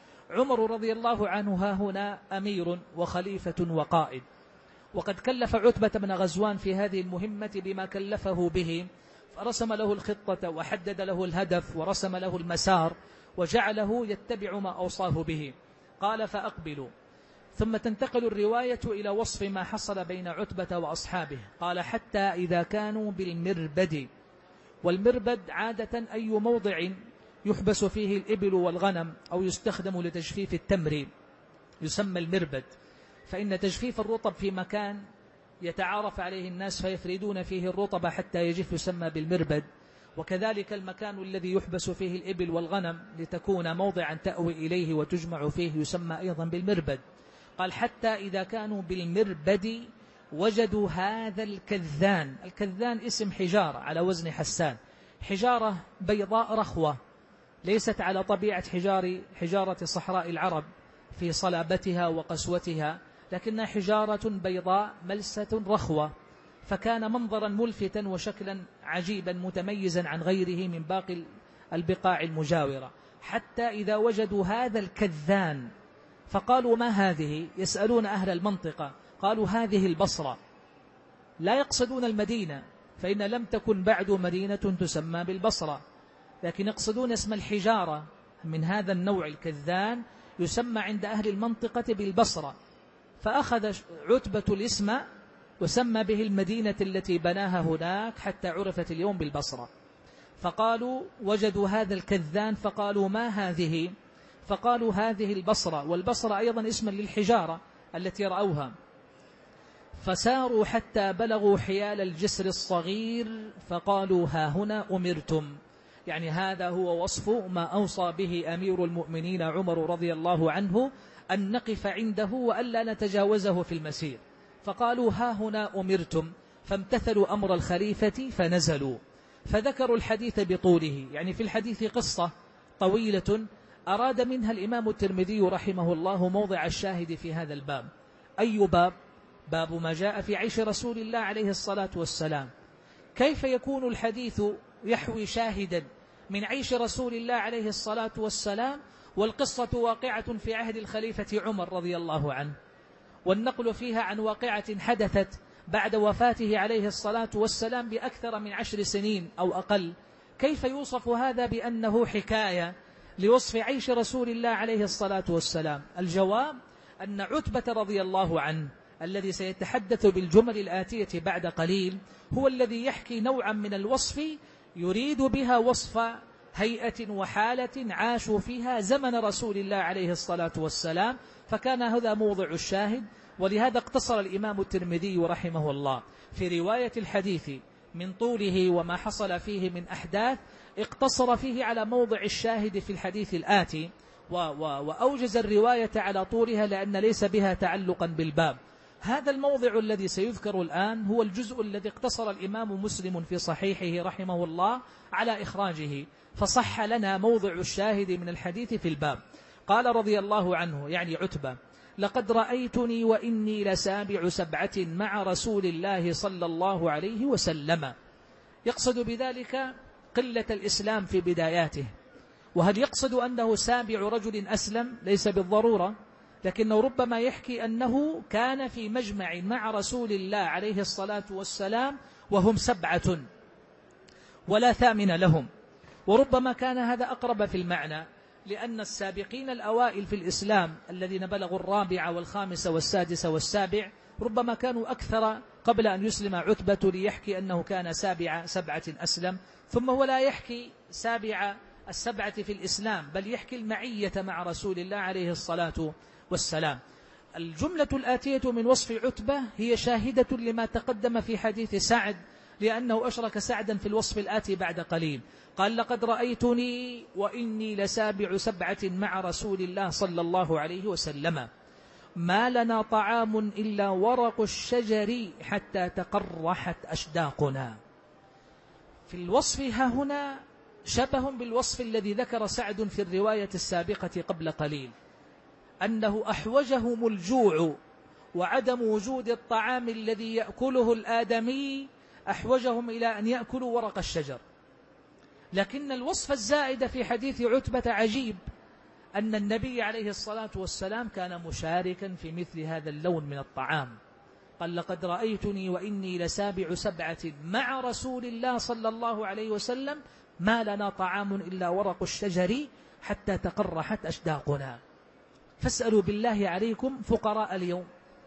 Speaker 1: عمر رضي الله عنه ها هنا أمير وخليفة وقائد، وقد كلف عتبة بن غزوان في هذه المهمة بما كلفه به، فرسم له الخطة وحدد له الهدف ورسم له المسار وجعله يتبع ما أوصاه به. قال: فأقبلوا. ثم تنتقل الرواية إلى وصف ما حصل بين عتبة وأصحابه. قال: حتى إذا كانوا بالمربد. والمربد عادة أي موضع يحبس فيه الإبل والغنم أو يستخدم لتجفيف التمر يسمى المربد، فإن تجفيف الرطب في مكان يتعارف عليه الناس فيفردون فيه الرطب حتى يجف يسمى بالمربد، وكذلك المكان الذي يحبس فيه الإبل والغنم لتكون موضعا تأوي إليه وتجمع فيه يسمى أيضا بالمربد. قال: حتى إذا كانوا بالمربد وجدوا هذا الكذان. الكذان اسم حجارة على وزن حسان، حجارة بيضاء رخوة ليست على طبيعة حجار حجارة صحراء العرب في صلابتها وقسوتها، لكنها حجارة بيضاء ملسة رخوة، فكان منظرا ملفتا وشكلا عجيبا متميزا عن غيره من باقي البقاع المجاورة. حتى إذا وجدوا هذا الكذان فقالوا: ما هذه؟ يسألون أهل المنطقة، قالوا: هذه البصرة. لا يقصدون المدينة، فإن لم تكن بعد مدينة تسمى بالبصرة، لكن يقصدون اسم الحجارة من هذا النوع الكذان يسمى عند أهل المنطقة بالبصرة. فأخذ عتبة الاسم وسمى به المدينة التي بناها هناك حتى عرفت اليوم بالبصرة. فقالوا: وجدوا هذا الكذان فقالوا: ما هذه؟ فقالوا: هذه البصرة. والبصرة أيضا اسما للحجارة التي رأوها. فساروا حتى بلغوا حيال الجسر الصغير فقالوا: ها هنا أمرتم. يعني هذا هو وصف ما أوصى به أمير المؤمنين عمر رضي الله عنه، أن نقف عنده وألا نتجاوزه في المسير. فقالوا: ها هنا أمرتم، فامتثلوا أمر الخليفة فنزلوا. فذكروا الحديث بطوله، يعني في الحديث قصة طويلة أراد منها الإمام الترمذي رحمه الله موضع الشاهد في هذا الباب. أي باب؟ باب ما جاء في عيش رسول الله عليه الصلاة والسلام. كيف يكون الحديث يحوي شاهدا من عيش رسول الله عليه الصلاة والسلام والقصة واقعة في عهد الخليفة عمر رضي الله عنه، والنقل فيها عن واقعة حدثت بعد وفاته عليه الصلاة والسلام بأكثر من عشر سنين أو أقل؟ كيف يوصف هذا بأنه حكاية لوصف عيش رسول الله عليه الصلاة والسلام؟ الجواب أن عتبة رضي الله عنه الذي سيتحدث بالجمل الآتية بعد قليل هو الذي يحكي نوعا من الوصف يريد بها وصف هيئة وحالة عاشوا فيها زمن رسول الله عليه الصلاة والسلام، فكان هذا موضع الشاهد. ولهذا اقتصر الإمام الترمذي رحمه الله في رواية الحديث من طوله وما حصل فيه من أحداث، اقتصر فيه على موضع الشاهد في الحديث الآتي، وأوجز الرواية على طولها لأن ليس بها تعلقا بالباب. هذا الموضع الذي سيذكر الآن هو الجزء الذي اقتصر الإمام مسلم في صحيحه رحمه الله على إخراجه، فصح لنا موضع الشاهد من الحديث في الباب. قال رضي الله عنه يعني عتبة: لقد رأيتني وإني لسابع سبعة مع رسول الله صلى الله عليه وسلم. يقصد بذلك قلة الإسلام في بداياته، وهل يقصد أنه سابع رجل أسلم؟ ليس بالضرورة، لكنه ربما يحكي أنه كان في مجمع مع رسول الله عليه الصلاة والسلام وهم سبعة ولا ثامن لهم، وربما كان هذا أقرب في المعنى، لأن السابقين الأوائل في الإسلام الذين بلغوا الرابعة والخامسة والسادسة والسابع ربما كانوا أكثر قبل أن يسلم عتبة ليحكي أنه كان سابع سبعة أسلم، ثم هو لا يحكي سابع السبعة في الإسلام، بل يحكي المعية مع رسول الله عليه الصلاة والسلام. الجملة الآتية من وصف عتبة هي شاهدة لما تقدم في حديث سعد، لأنه أشرك سعدا في الوصف الآتي بعد قليل. قال: لقد رأيتني وإني لسابع سبعة مع رسول الله صلى الله عليه وسلم، ما لنا طعام إلا ورق الشجر حتى تقرحت أشداقنا. في الوصف ها هنا شبه بالوصف الذي ذكر سعد في الرواية السابقة قبل قليل، أنه أحوجهم الجوع وعدم وجود الطعام الذي يأكله الآدمي أحوجهم إلى أن يأكلوا ورق الشجر. لكن الوصف الزائد في حديث عتبة عجيب، أن النبي عليه الصلاة والسلام كان مشاركا في مثل هذا اللون من الطعام. قال: لقد رأيتني وإني لسابع سبعة مع رسول الله صلى الله عليه وسلم، ما لنا طعام إلا ورق الشجر حتى تقرحت أشداقنا. فاسألوا بالله عليكم فقراء اليوم،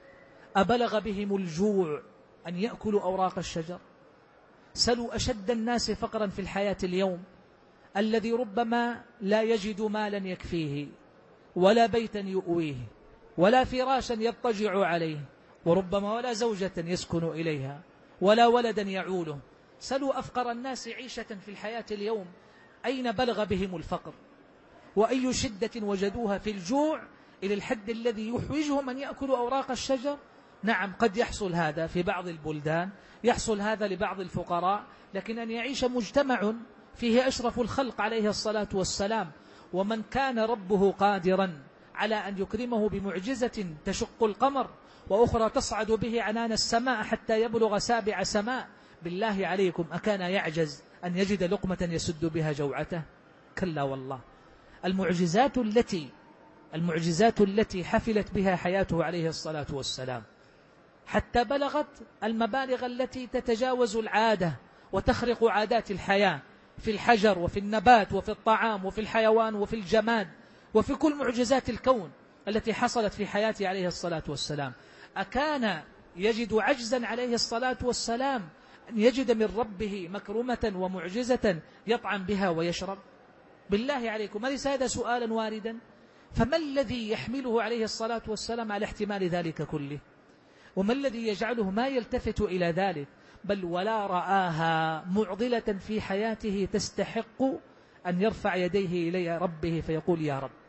Speaker 1: أبلغ بهم الجوع أن يأكلوا أوراق الشجر؟ سلوا أشد الناس فقرا في الحياة اليوم، الذي ربما لا يجد مالا يكفيه، ولا بيتا يؤويه، ولا فراشا يضطجع عليه، وربما ولا زوجة يسكن إليها، ولا ولدا يعوله. سلوا أفقر الناس عيشة في الحياة اليوم، أين بلغ بهم الفقر؟ وأي شدة وجدوها في الجوع إلى الحد الذي يحوجهم أن يأكلوا أوراق الشجر؟ نعم، قد يحصل هذا في بعض البلدان، يحصل هذا لبعض الفقراء، لكن أن يعيش مجتمع فيه أشرف الخلق عليه الصلاة والسلام، ومن كان ربه قادرا على أن يكرمه بمعجزة تشق القمر، وأخرى تصعد به عنان السماء حتى يبلغ سابع سماء، بالله عليكم أكان يعجز أن يجد لقمة يسد بها جوعته؟ كلا والله. المعجزات التي المعجزات التي حفلت بها حياته عليه الصلاة والسلام حتى بلغت المبالغ التي تتجاوز العادة وتخرق عادات الحياة، في الحجر وفي النبات وفي الطعام وفي الحيوان وفي الجماد وفي كل معجزات الكون التي حصلت في حياته عليه الصلاة والسلام، أكان يجد عجزا عليه الصلاة والسلام أن يجد من ربه مكرمة ومعجزة يطعم بها ويشرب؟ بالله عليكم، أليس هذا سؤالا واردا؟ فما الذي يحمله عليه الصلاة والسلام على احتمال ذلك كله؟ وما الذي يجعله ما يلتفت إلى ذلك؟ بل ولا رآها معضلة في حياته تستحق أن يرفع يديه إلى ربه فيقول: يا رب.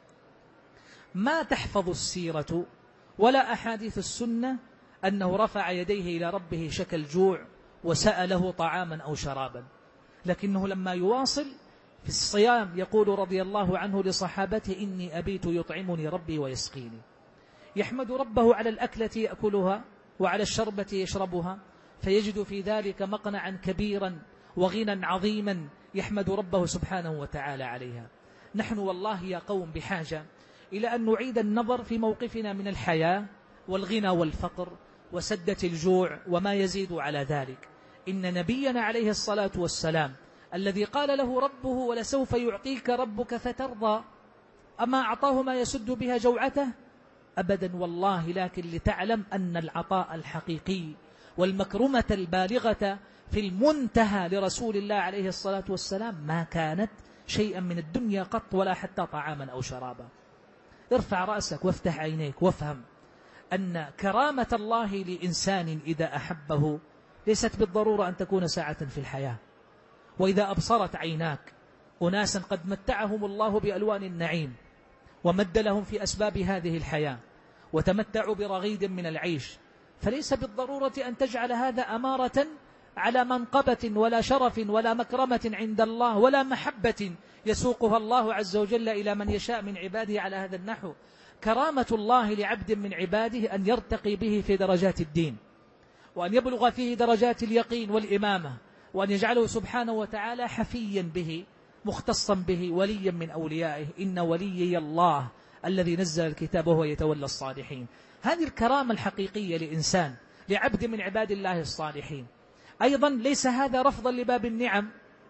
Speaker 1: ما تحفظ السيرة ولا أحاديث السنة أنه رفع يديه إلى ربه شك الجوع وسأله طعاما أو شرابا، لكنه لما يواصل في الصيام يقول رضي الله عنه لصحابته: إني أبيت يطعمني ربي ويسقيني. يحمد ربه على الأكلة يأكلها وعلى الشربة يشربها، فيجد في ذلك مقنعا كبيرا وغنى عظيما يحمد ربه سبحانه وتعالى عليها. نحن والله يا قوم بحاجة إلى أن نعيد النظر في موقفنا من الحياة والغنى والفقر وسدة الجوع وما يزيد على ذلك. إن نبينا عليه الصلاة والسلام الذي قال له ربه: ولسوف يعطيك ربك فترضى، أما أعطاه ما يسد بها جوعته؟ أبدا والله. لكن لتعلم أن العطاء الحقيقي والمكرمة البالغة في المنتهى لرسول الله عليه الصلاة والسلام ما كانت شيئا من الدنيا قط، ولا حتى طعاما أو شرابا. ارفع رأسك وافتح عينيك وافهم أن كرامة الله لإنسان إذا أحبه ليست بالضرورة أن تكون ساعة في الحياة. وإذا أبصرت عيناك أناسا قد متعهم الله بألوان النعيم ومد لهم في أسباب هذه الحياة وتمتعوا برغيد من العيش، فليس بالضرورة أن تجعل هذا أمارة على منقبة ولا شرف ولا مكرمة عند الله ولا محبة يسوقها الله عز وجل إلى من يشاء من عباده على هذا النحو. كرامة الله لعبد من عباده أن يرتقي به في درجات الدين، وأن يبلغ فيه درجات اليقين والإمامة، وأن يجعله سبحانه وتعالى حفيا به مختصا به وليا من أوليائه، إن وليي الله الذي نزل الكتاب وهو يتولى الصالحين. هذه الكرامة الحقيقية لإنسان، لعبد من عباد الله الصالحين. أيضا ليس هذا رفضا لباب النعم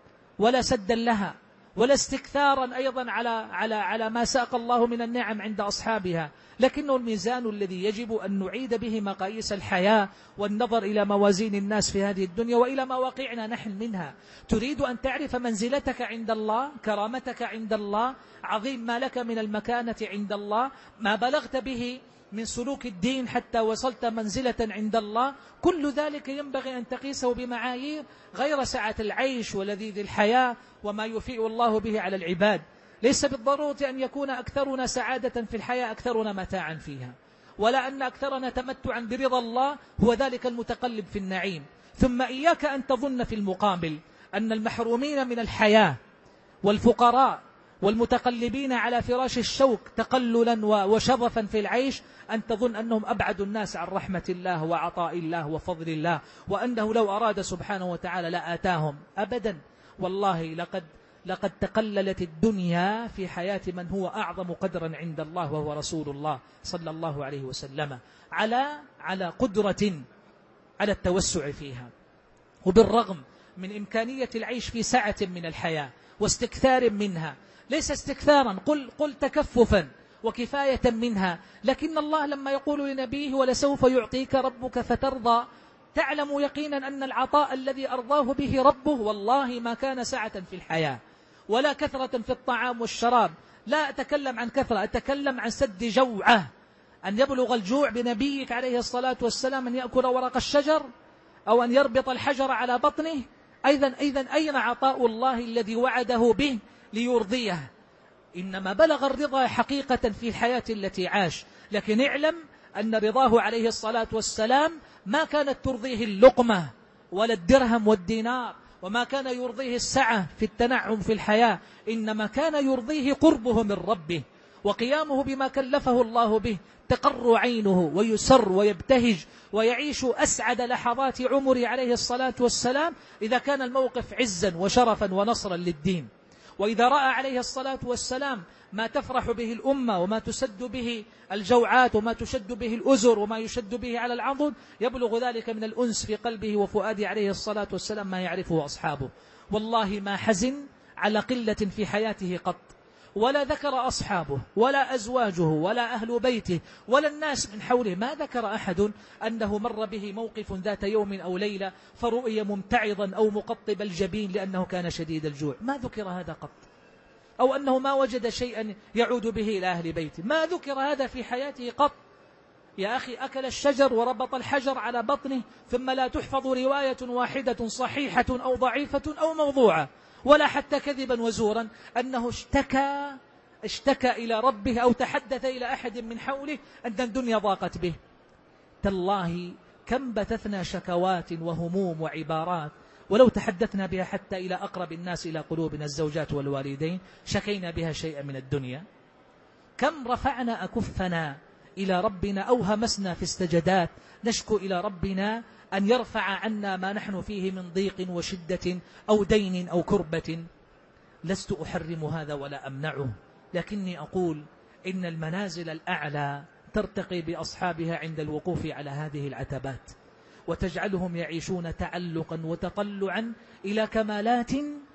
Speaker 1: ولا سدا لها ولا استكثارا أيضا على على على ما ساق الله من النعم عند أصحابها، لكنه الميزان الذي يجب أن نعيد به مقاييس الحياة والنظر إلى موازين الناس في هذه الدنيا وإلى مواقعنا نحن منها. تريد أن تعرف منزلتك عند الله، كرامتك عند الله، عظيم ما لك من المكانة عند الله، ما بلغت به من سلوك الدين حتى وصلت منزلة عند الله، كل ذلك ينبغي أن تقيسه بمعايير غير سعة العيش ولذيذ الحياة وما يفيء الله به على العباد. ليس بالضرورة أن يكون أكثرنا سعادة في الحياة أكثرنا متاعا فيها، ولا أن أكثرنا تمتعا برضا الله هو ذلك المتقلب في النعيم. ثم إياك أن تظن في المقابل أن المحرومين من الحياة والفقراء والمتقلبين على فراش الشوك تقللا وشرفا في العيش أن تظن أنهم أبعد الناس عن رحمة الله وعطاء الله وفضل الله، وأنه لو أراد سبحانه وتعالى لآتاهم. أبدا، والله لقد لقد تقللت الدنيا في حياة من هو أعظم قدرا عند الله وهو رسول الله صلى الله عليه وسلم على على قدرة على التوسع فيها، وبالرغم من إمكانية العيش في سعة من الحياة واستكثار منها، ليس استكثارا، قل, قل تكففا وكفاية منها، لكن الله لما يقول لنبيه ولسوف يعطيك ربك فترضى، تعلم يقينا أن العطاء الذي أرضاه به ربه والله ما كان سعة في الحياة ولا كثرة في الطعام والشراب. لا أتكلم عن كثرة، أتكلم عن سد جوعة، أن يبلغ الجوع بنبيك عليه الصلاة والسلام أن يأكل ورق الشجر أو أن يربط الحجر على بطنه. أيضا أيضا أين عطاء الله الذي وعده به ليرضيه؟ إنما بلغ الرضا حقيقة في الحياة التي عاش، لكن اعلم أن رضاه عليه الصلاة والسلام ما كانت ترضيه اللقمة ولا الدرهم والدينار، وما كان يرضيه السعة في التنعم في الحياة، إنما كان يرضيه قربه من ربه وقيامه بما كلفه الله به، تقر عينه ويسر ويبتهج ويعيش أسعد لحظات عمره عليه الصلاة والسلام إذا كان الموقف عزا وشرفا ونصرا للدين. وإذا رأى عليه الصلاة والسلام ما تفرح به الأمة وما تسد به الجوعات وما تشد به الأزر وما يشد به على العضد، يبلغ ذلك من الأنس في قلبه وفؤاده عليه الصلاة والسلام ما يعرفه أصحابه. والله ما حزن على قلة في حياته قط، ولا ذكر أصحابه ولا أزواجه ولا أهل بيته ولا الناس من حوله، ما ذكر أحد أنه مر به موقف ذات يوم أو ليلة فرؤي ممتعضا أو مقطب الجبين لأنه كان شديد الجوع، ما ذكر هذا قط، أو أنه ما وجد شيئا يعود به إلى أهل بيته، ما ذكر هذا في حياته قط. يا أخي، أكل الشجر وربط الحجر على بطنه، ثم لا تحفظ رواية واحدة صحيحة أو ضعيفة أو موضوعة ولا حتى كذبا وزورا أنه اشتكى اشتكى إلى ربه أو تحدث إلى أحد من حوله أن الدنيا ضاقت به. تالله كم بثثنا شكوات وهموم وعبارات، ولو تحدثنا بها حتى إلى أقرب الناس إلى قلوبنا الزوجات والوالدين شكينا بها شيئا من الدنيا. كم رفعنا أكفنا إلى ربنا أو همسنا في السجدات نشكو إلى ربنا أن يرفع عنا ما نحن فيه من ضيق وشدة أو دين أو كربة. لست أحرم هذا ولا أمنعه، لكني أقول إن المنازل الأعلى ترتقي بأصحابها عند الوقوف على هذه العتبات، وتجعلهم يعيشون تعلقا وتطلعا إلى كمالات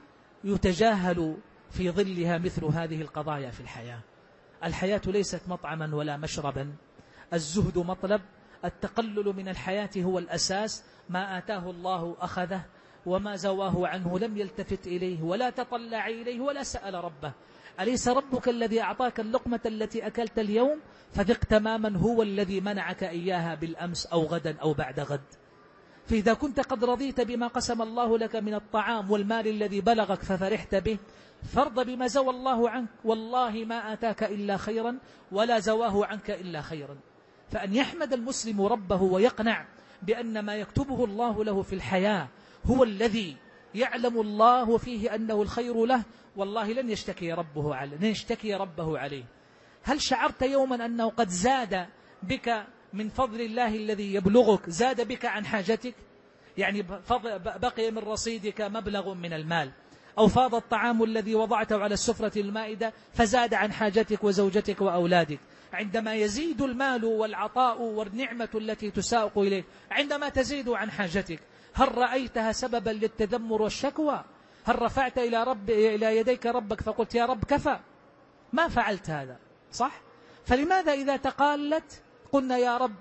Speaker 1: يتجاهل في ظلها مثل هذه القضايا في الحياة. الحياة ليست مطعما ولا مشربا، الزهد مطلب، التقلل من الحياة هو الأساس، ما آتاه الله أخذه وما زواه عنه لم يلتفت إليه ولا تطلع إليه ولا سأل ربه. أليس ربك الذي أعطاك اللقمة التي أكلت اليوم فذق تماما هو الذي منعك إياها بالأمس أو غدا أو بعد غد؟ فإذا كنت قد رضيت بما قسم الله لك من الطعام والمال الذي بلغك ففرحت به، فرض بما زوى الله عنك، والله ما آتاك إلا خيرا ولا زواه عنك إلا خيرا. فأن يحمد المسلم ربه ويقنع بأن ما يكتبه الله له في الحياة هو الذي يعلم الله فيه أنه الخير له، والله لن يشتكي ربه عليه، لن يشتكي ربه عليه. هل شعرت يوما أنه قد زاد بك من فضل الله الذي يبلغك، زاد بك عن حاجتك؟ يعني بقي من رصيدك مبلغ من المال أو فاض الطعام الذي وضعته على السفرة المائدة فزاد عن حاجتك وزوجتك وأولادك. عندما يزيد المال والعطاء والنعمة التي تساق إليك عندما تزيد عن حاجتك، هل رأيتها سببا للتذمر والشكوى؟ هل رفعت إلى, رب إلى يديك ربك فقلت يا رب كفى؟ ما فعلت هذا، صح؟ فلماذا إذا تقالت قلنا يا رب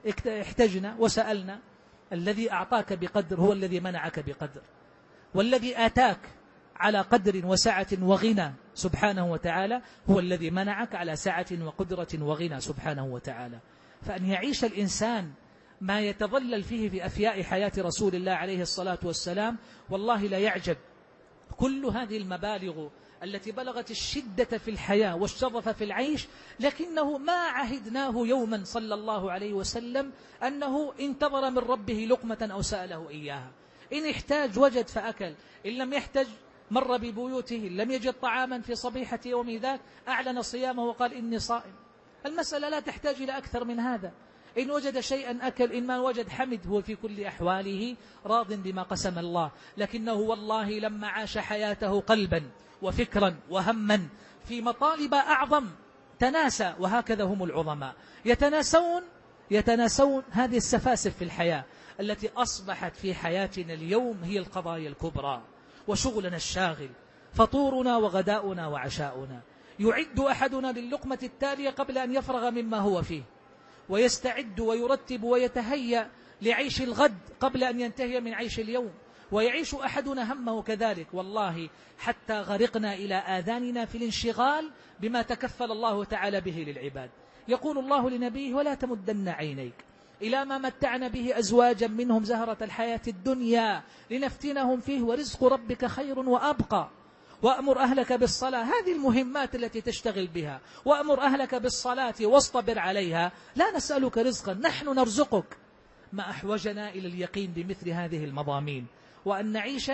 Speaker 1: احتجنا وسألنا؟ الذي أعطاك بقدر هو الذي منعك بقدر، والذي آتاك على قدر وسعة وغنى سبحانه وتعالى هو الذي منعك على سعة وقدرة وغنى سبحانه وتعالى. فأن يعيش الإنسان ما يتظلل فيه في أفياء حياة رسول الله عليه الصلاة والسلام، والله لا يعجب. كل هذه المبالغ التي بلغت الشدة في الحياة والشرف في العيش، لكنه ما عهدناه يوما صلى الله عليه وسلم أنه انتظر من ربه لقمة أو سأله إياها. إن احتاج وجد فأكل، إن لم يحتج مر ببيوته، إن لم يجد طعاما في صبيحة يوم ذاك أعلن صيامه وقال إني صائم. المسألة لا تحتاج إلى أكثر من هذا. إن وجد شيئا أكل، إن ما وجد حمد. هو في كل أحواله راض بما قسم الله، لكنه والله لما عاش حياته قلبا وفكرا وهما في مطالب أعظم تناسى. وهكذا هم العظماء، يتناسون يتناسون هذه السفاسف في الحياة التي أصبحت في حياتنا اليوم هي القضايا الكبرى وشغلنا الشاغل، فطورنا وغداؤنا وعشاؤنا. يعد أحدنا للقمة التالية قبل أن يفرغ مما هو فيه، ويستعد ويرتب ويتهيأ لعيش الغد قبل أن ينتهي من عيش اليوم. ويعيش أحدنا همه كذلك، والله حتى غرقنا إلى آذاننا في الانشغال بما تكفل الله تعالى به للعباد. يقول الله لنبيه ولا تمدن عينيك إلى ما متعنا به أزواجا منهم زهرة الحياة الدنيا لنفتنهم فيه ورزق ربك خير وأبقى وأمر أهلك بالصلاة. هذه المهمات التي تشتغل بها، وأمر أهلك بالصلاة واصطبر عليها. لا نسألك رزقا، نحن نرزقك. ما أحوجنا إلى اليقين بمثل هذه المضامين، وأن نعيش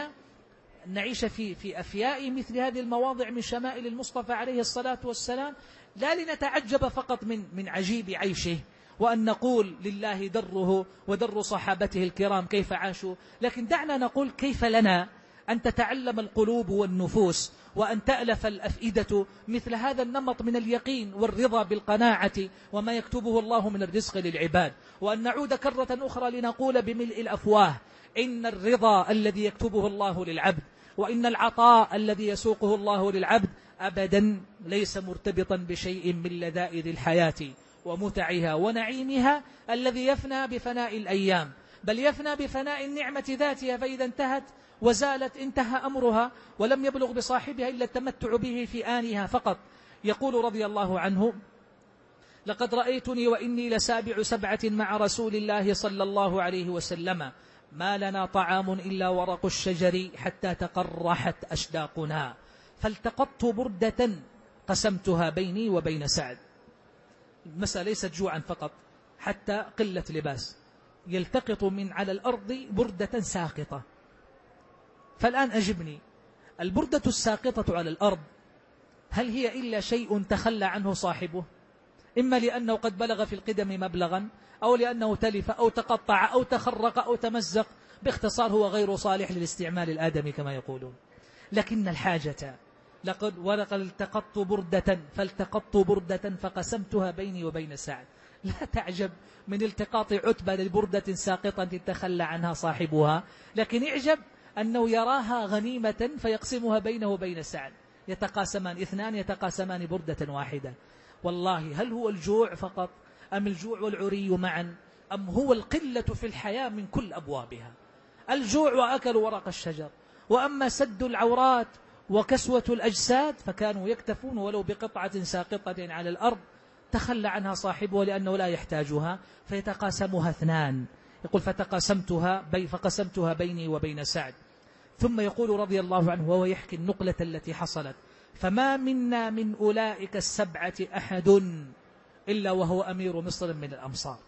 Speaker 1: نعيش في في أفياء مثل هذه المواضع من شمائل المصطفى عليه الصلاة والسلام، لا لنتعجب فقط من من عجيب عيشه، وأن نقول لله دره ودر صحابته الكرام كيف عاشوا، لكن دعنا نقول كيف لنا أن تتعلم القلوب والنفوس وأن تألف الأفئدة مثل هذا النمط من اليقين والرضا بالقناعة وما يكتبه الله من الرزق للعباد. وأن نعود كرة أخرى لنقول بملء الأفواه إن الرضا الذي يكتبه الله للعبد وإن العطاء الذي يسوقه الله للعبد أبدا ليس مرتبطا بشيء من لذائذ الحياة ومتعها ونعيمها الذي يفنى بفناء الأيام، بل يفنى بفناء النعمة ذاتها، فإذا انتهت وزالت انتهى أمرها ولم يبلغ بصاحبها إلا التمتع به في آنها فقط. يقول رضي الله عنه لقد رأيتني وإني لسابع سبعة مع رسول الله صلى الله عليه وسلم ما لنا طعام إلا ورق الشجر حتى تقرحت أشداقنا فالتقطت بردة قسمتها بيني وبين سعد. المسألة ليست جوعا فقط، حتى قلة لباس، يلتقط من على الأرض بردة ساقطة. فالآن أجبني، البردة الساقطة على الأرض هل هي إلا شيء تخلى عنه صاحبه؟ إما لأنه قد بلغ في القدم مبلغا، أو لأنه تلف أو تقطع أو تخرق أو تمزق، باختصار هو غير صالح للاستعمال الآدمي كما يقولون. لكن الحاجة لقد ولقد التقطت بردة فالتقطت بردة فقسمتها بيني وبين سعد. لا تعجب من التقاط عتبة لبردة ساقطة تخلى عنها صاحبها، لكن اعجب أنه يراها غنيمة فيقسمها بينه وبين سعد، يتقاسمان، اثنان يتقاسمان بردة واحدة. والله هل هو الجوع فقط أم الجوع والعري معا، أم هو القلة في الحياة من كل أبوابها؟ الجوع وأكل ورق الشجر، وأما سد العورات وكسوة الأجساد فكانوا يكتفون ولو بقطعة ساقطة على الأرض تخلى عنها صاحبه لأنه لا يحتاجها فيتقاسمها اثنان. يقول فتقاسمتها بي فقسمتها بيني وبين سعد. ثم يقول رضي الله عنه وهو يحكي النقلة التي حصلت فما منا من أولئك السبعة أحد إلا وهو أمير مصر من الأمصار.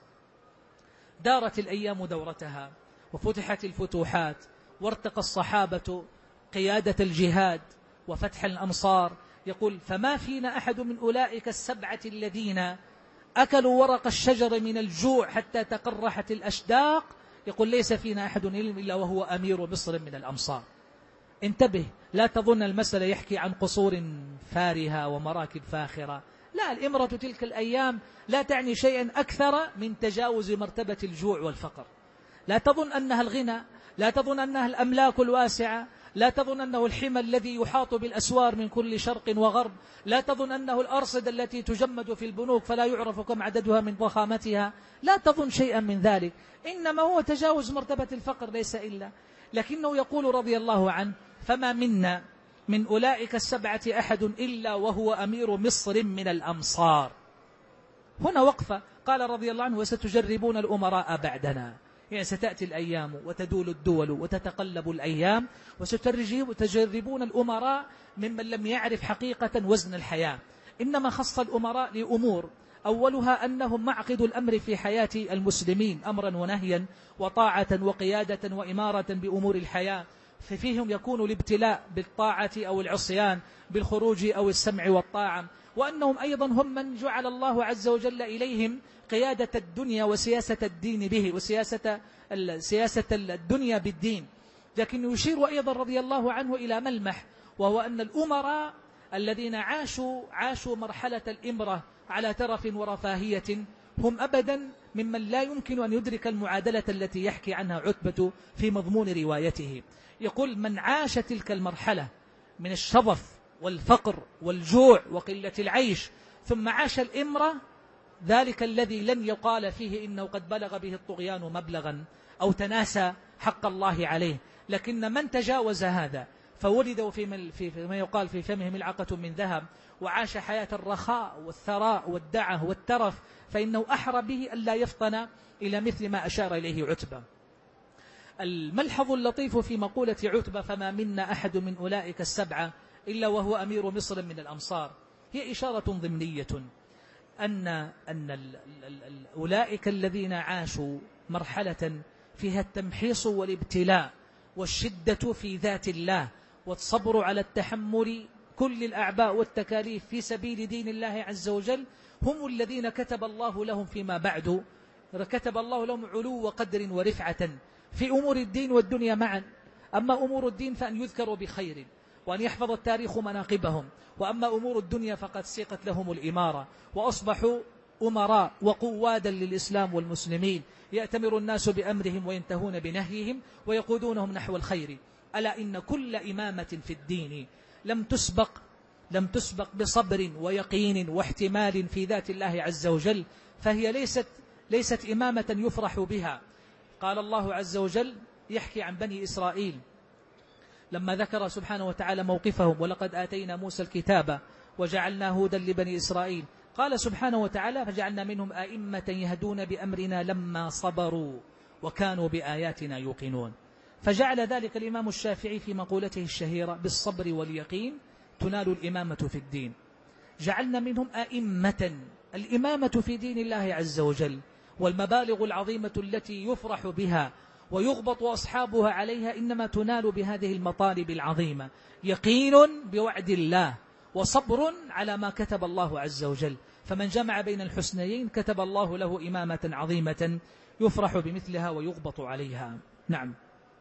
Speaker 1: دارت الأيام دورتها وفتحت الفتوحات وارتقى الصحابة قيادة الجهاد وفتح الأمصار. يقول فما فينا أحد من أولئك السبعة الذين أكلوا ورق الشجر من الجوع حتى تقرحت الأشداق، يقول ليس فينا أحد إلا وهو أمير مصر من الأمصار. انتبه، لا تظن المسألة يحكي عن قصور فارهة ومراكب فاخرة، لا، الإمرة تلك الأيام لا تعني شيئا أكثر من تجاوز مرتبة الجوع والفقر. لا تظن أنها الغنى، لا تظن أنها الأملاك الواسعة، لا تظن أنه الحمى الذي يحاط بالأسوار من كل شرق وغرب، لا تظن أنه الأرصدة التي تجمد في البنوك فلا يعرف كم عددها من ضخامتها، لا تظن شيئا من ذلك، إنما هو تجاوز مرتبة الفقر ليس إلا. لكنه يقول رضي الله عنه: فما منا من أولئك السبعة أحد إلا وهو أمير مصر من الأمصار. هنا وقفة، قال رضي الله عنه: وستجربون الأمراء بعدنا، يعني ستأتي الأيام وتدول الدول وتتقلب الأيام، وستجربون الأمراء ممن لم يعرف حقيقة وزن الحياة. إنما خص الأمراء لأمور، أولها أنهم معقد الأمر في حياة المسلمين، أمرا ونهيا وطاعة وقيادة وإمارة بأمور الحياة، ففيهم يكون الابتلاء بالطاعة أو العصيان، بالخروج أو السمع والطاعة، وأنهم أيضا هم من جعل الله عز وجل إليهم قيادة الدنيا وسياسة الدين به، وسياسة سياسة الدنيا بالدين. لكن يشير أيضا رضي الله عنه إلى ملمح، وهو أن الأمراء الذين عاشوا عاشوا مرحلة الإمرة على ترف ورفاهية هم أبدا ممن لا يمكن أن يدرك المعادلة التي يحكي عنها عتبة في مضمون روايته. يقول: من عاش تلك المرحلة من الشظف والفقر والجوع وقلة العيش ثم عاش الإمرة، ذلك الذي لن يقال فيه إنه قد بلغ به الطغيان مبلغا أو تناسى حق الله عليه. لكن من تجاوز هذا فولدوا في, في ما يقال في فمه ملعقة من ذهب، وعاش حياة الرخاء والثراء والدعة والترف، فإنه أحرى به ألا يفطن إلى مثل ما أشار إليه عتبة. الملحظ اللطيف في مقولة عتبة: فما منا أحد من أولئك السبعة إلا وهو أمير مصر من الأمصار، هي إشارة ضمنية أن, أن أولئك الذين عاشوا مرحلة فيها التمحيص والابتلاء والشدة في ذات الله والصبر على التحمل كل الأعباء والتكاليف في سبيل دين الله عز وجل، هم الذين كتب الله لهم فيما بعد، كتب الله لهم علو قدر ورفعة في أمور الدين والدنيا معا. أما أمور الدين فأن يذكروا بخير وأن يحفظ التاريخ مناقبهم، وأما أمور الدنيا فقد سيقت لهم الإمارة وأصبحوا أمراء وقوادا للإسلام والمسلمين، يأتمر الناس بأمرهم وينتهون بنهيهم ويقودونهم نحو الخير. ألا إن كل إمامة في الدين لم تسبق لم تسبق بصبر ويقين واحتمال في ذات الله عز وجل، فهي ليست ليست إمامة يفرح بها. قال الله عز وجل يحكي عن بني إسرائيل لما ذكر سبحانه وتعالى موقفهم: ولقد آتينا موسى الكتاب وجعلنا هودا لبني إسرائيل، قال سبحانه وتعالى: فجعلنا منهم أئمة يهدون بأمرنا لما صبروا وكانوا بآياتنا يوقنون. فجعل ذلك الإمام الشافعي في مقولته الشهيرة: بالصبر واليقين تنال الإمامة في الدين. جعلنا منهم أئمة، الإمامة في دين الله عز وجل والمبالغ العظيمة التي يفرح بها ويغبط أصحابها عليها إنما تنال بهذه المطالب العظيمة: يقين بوعد الله وصبر على ما كتب الله عز وجل. فمن جمع بين الحسنيين كتب الله له إمامة عظيمة يفرح بمثلها ويغبط عليها. نعم.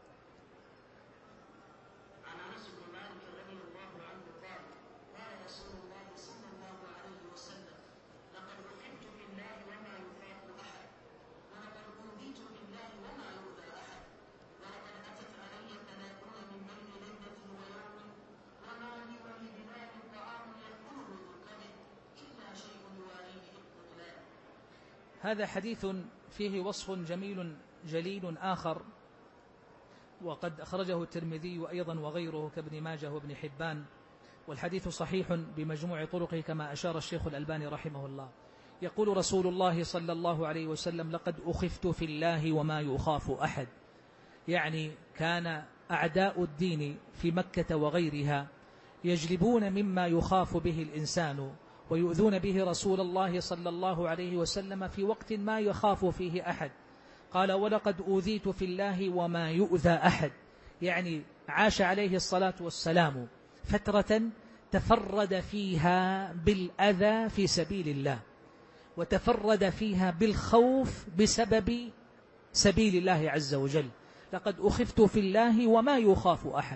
Speaker 1: هذا حديث فيه وصف جميل جليل آخر، وقد أخرجه الترمذي أيضا وغيره كابن ماجه وابن حبان، والحديث صحيح بمجموع طرقه كما أشار الشيخ الألباني رحمه الله. يقول رسول الله صلى الله عليه وسلم: لقد أخفت في الله وما يخاف أحد. يعني كان أعداء الدين في مكة وغيرها يجلبون مما يخاف به الإنسان ويؤذون به رسول الله صلى الله عليه وسلم في وقت ما يخاف فيه أحد. قال: ولقد أوذيت في الله وما يؤذى أحد. يعني عاش عليه الصلاة والسلام فترة تفرد فيها بالأذى في سبيل الله، وتفرد فيها بالخوف بسبب سبيل الله عز وجل. لقد أخفت في الله وما يخاف أحد.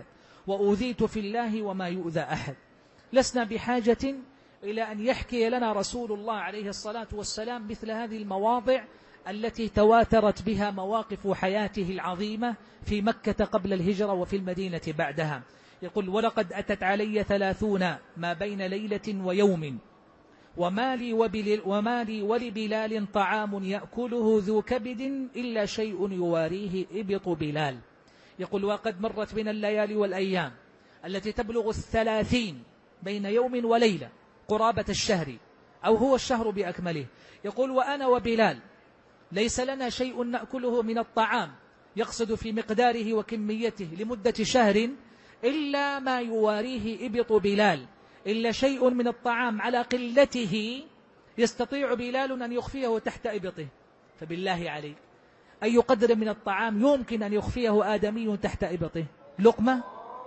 Speaker 1: وأوذيت في الله وما يؤذى أحد. لسنا بحاجة إلى أن يحكي لنا رسول الله عليه الصلاة والسلام مثل هذه المواضع التي تواترت بها مواقف حياته العظيمة في مكة قبل الهجرة وفي المدينة بعدها. يقول: ولقد أتت علي ثلاثون ما بين ليلة ويوم وما لي, وما لي ولبلال طعام يأكله ذو كبد إلا شيء يواريه إبط بلال. يقول: وقد مرت بنا الليالي والأيام التي تبلغ الثلاثين بين يوم وليلة قرابة الشهر أو هو الشهر بأكمله. يقول: وأنا وبلال ليس لنا شيء نأكله من الطعام، يقصد في مقداره وكميته لمدة شهر، إلا ما يواريه إبط بلال، إلا شيء من الطعام على قلته يستطيع بلال أن يخفيه تحت إبطه. فبالله عليك، أي قدر من الطعام يمكن أن يخفيه آدمي تحت إبطه؟ لقمة؟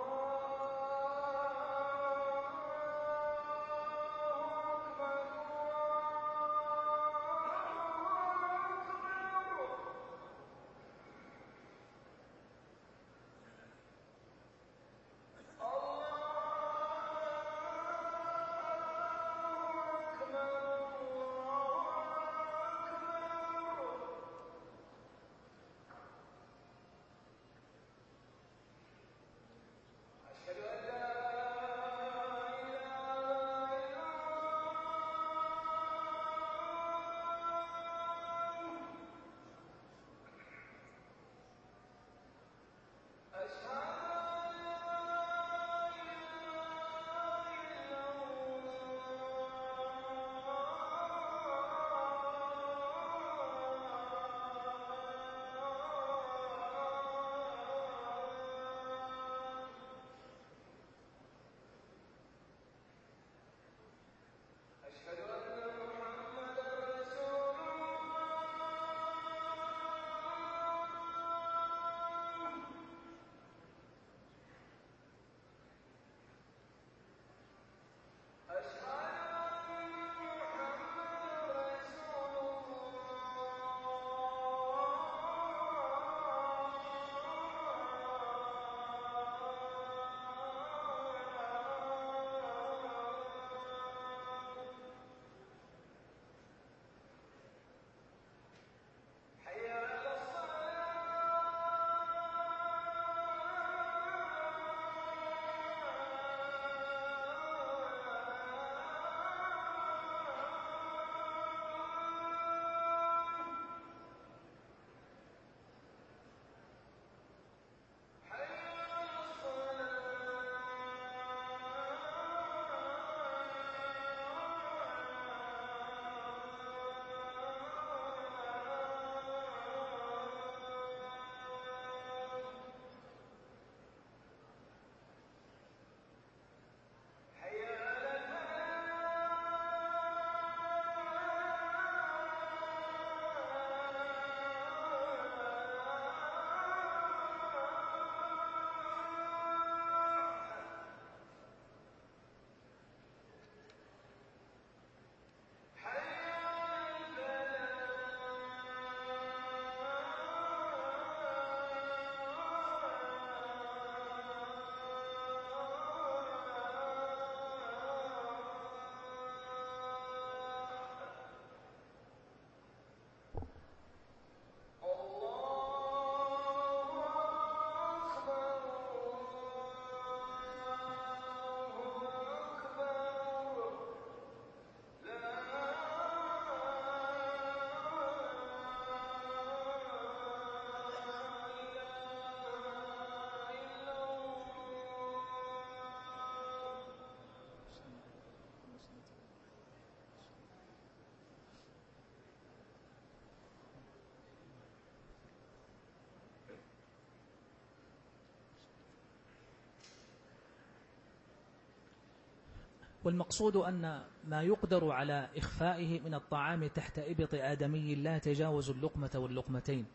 Speaker 1: والمقصود أن ما يقدر على إخفائه من الطعام تحت إبط آدمي لا يتجاوز اللقمة واللقمتين.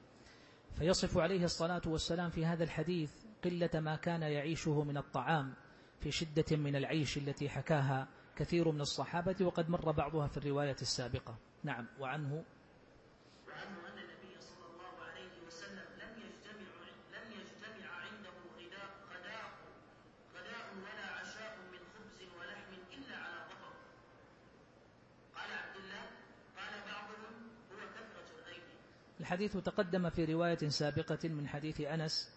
Speaker 1: فيصف عليه الصلاة والسلام في هذا الحديث قلة ما كان يعيشه من الطعام في شدة من العيش التي حكاها كثير من الصحابة، وقد مر بعضها في الرواية السابقة. نعم. وعنه
Speaker 2: وعنه أن النبي صلى الله عليه وسلم لم يجتمع لم يجتمع عنده غداء غداء
Speaker 1: الحديث تقدم في رواية سابقة من حديث أنس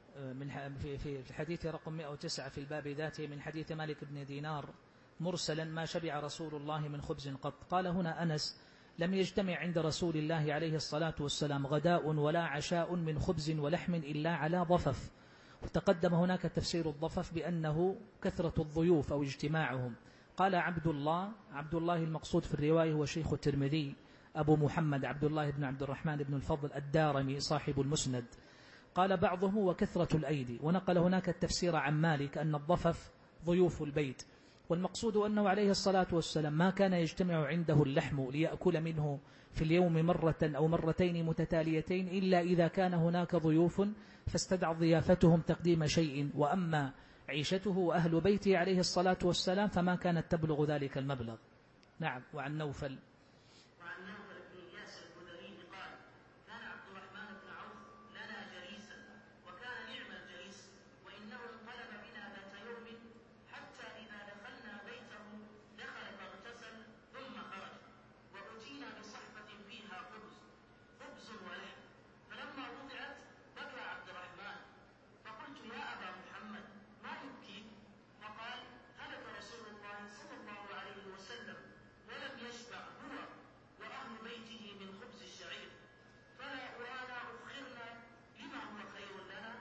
Speaker 1: من في في الحديث رقم مئة وتسعة في الباب ذاته من حديث مالك بن دينار مرسلا: ما شبع رسول الله من خبز قط. قال هنا أنس: لم يجتمع عند رسول الله عليه الصلاة والسلام غداء ولا عشاء من خبز ولحم إلا على ضفف. وتقدم هناك تفسير الضفف بأنه كثرة الضيوف أو اجتماعهم. قال عبد الله عبد الله المقصود في الرواية هو شيخ الترمذي أبو محمد عبد الله بن عبد الرحمن بن الفضل الدارمي صاحب المسند. قال بعضهم وكثرة الأيدي، ونقل هناك التفسير عن مالك أن الضفف ضيوف البيت، والمقصود أنه عليه الصلاة والسلام ما كان يجتمع عنده اللحم ليأكل منه في اليوم مرة أو مرتين متتاليتين إلا إذا كان هناك ضيوف فاستدعى ضيافتهم تقديم شيء، وأما عيشته وأهل بيته عليه الصلاة والسلام فما كانت تبلغ ذلك المبلغ. نعم. وعن نوفل
Speaker 2: وعن نوفل بن إياس الهذلي قال: كان عبد الرحمن بن عوف لنا جليسا، وكان نعم الجليس، وإنه انقلب بنا ذات يوم حتى إذا دخلنا بيته دخل فاغتسل ثم خرج، وأتينا بصحفة فيها خبز خبز ولحم، فلما وضعت بكى عبد الرحمن، فقلت: يا أبا محمد ما يبكيك؟ فقال: هلك رسول الله صلى الله عليه وسلم ولم يشبع هو وأهل بيته من خبز الشعير، فلا أرانا أفخرنا بما هو خير لنا.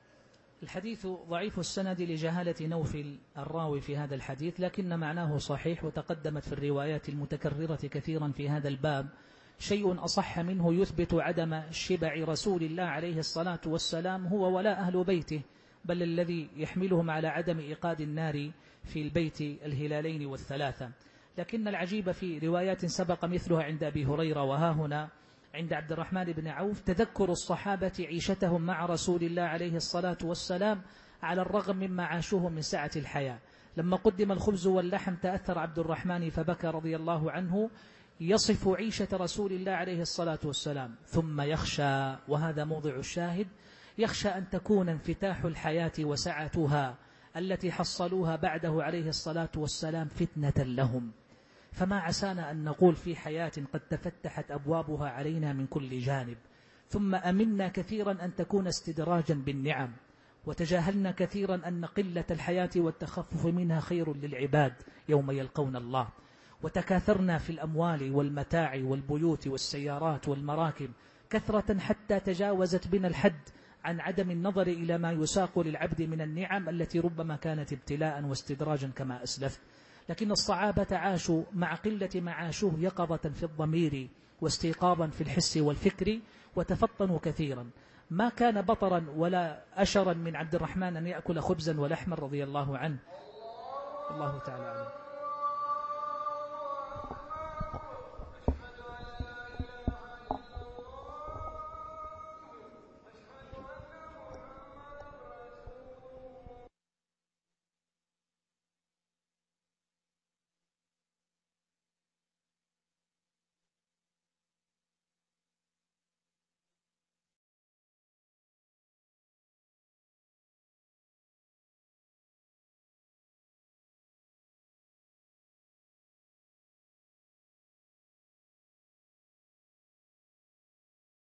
Speaker 1: الحديث ضعيف السند لجهالة نوفل الراوي في هذا الحديث، لكن معناه صحيح، وتقدمت في الروايات المتكررة كثيرا في هذا الباب شيء أصح منه يثبت عدم شبع رسول الله عليه الصلاة والسلام هو ولا أهل بيته، بل الذي يحملهم على عدم إيقاد النار في البيت الهلالين والثلاثة. لكن العجيب في روايات سبق مثلها عند أبي هريرة وها هنا عند عبد الرحمن بن عوف تذكر الصحابة عيشتهم مع رسول الله عليه الصلاة والسلام على الرغم مما عاشوه من سعة الحياة. لما قدم الخبز واللحم تأثر عبد الرحمن فبكى رضي الله عنه، يصف عيشة رسول الله عليه الصلاة والسلام، ثم يخشى، وهذا موضع الشاهد، يخشى أن تكون انفتاح الحياة وسعتها التي حصلوها بعده عليه الصلاة والسلام فتنة لهم. فما عسانا أن نقول في حياة قد تفتحت أبوابها علينا من كل جانب، ثم أمنا كثيرا أن تكون استدراجا بالنعم، وتجاهلنا كثيرا أن قلة الحياة والتخفف منها خير للعباد يوم يلقون الله، وتكاثرنا في الأموال والمتاع والبيوت والسيارات والمراكب كثرة حتى تجاوزت بنا الحد عن عدم النظر إلى ما يساق للعبد من النعم التي ربما كانت ابتلاء واستدراجا كما أسلفت. لكن الصحابة عاشوا مع قلة ما عاشوه يقظة في الضمير واستيقاظا في الحس والفكر، وتفطنوا كثيرا. ما كان بطرا ولا أشرا من عبد الرحمن أن يأكل خبزا ولحما رضي الله عنه. الله تعالى عنه.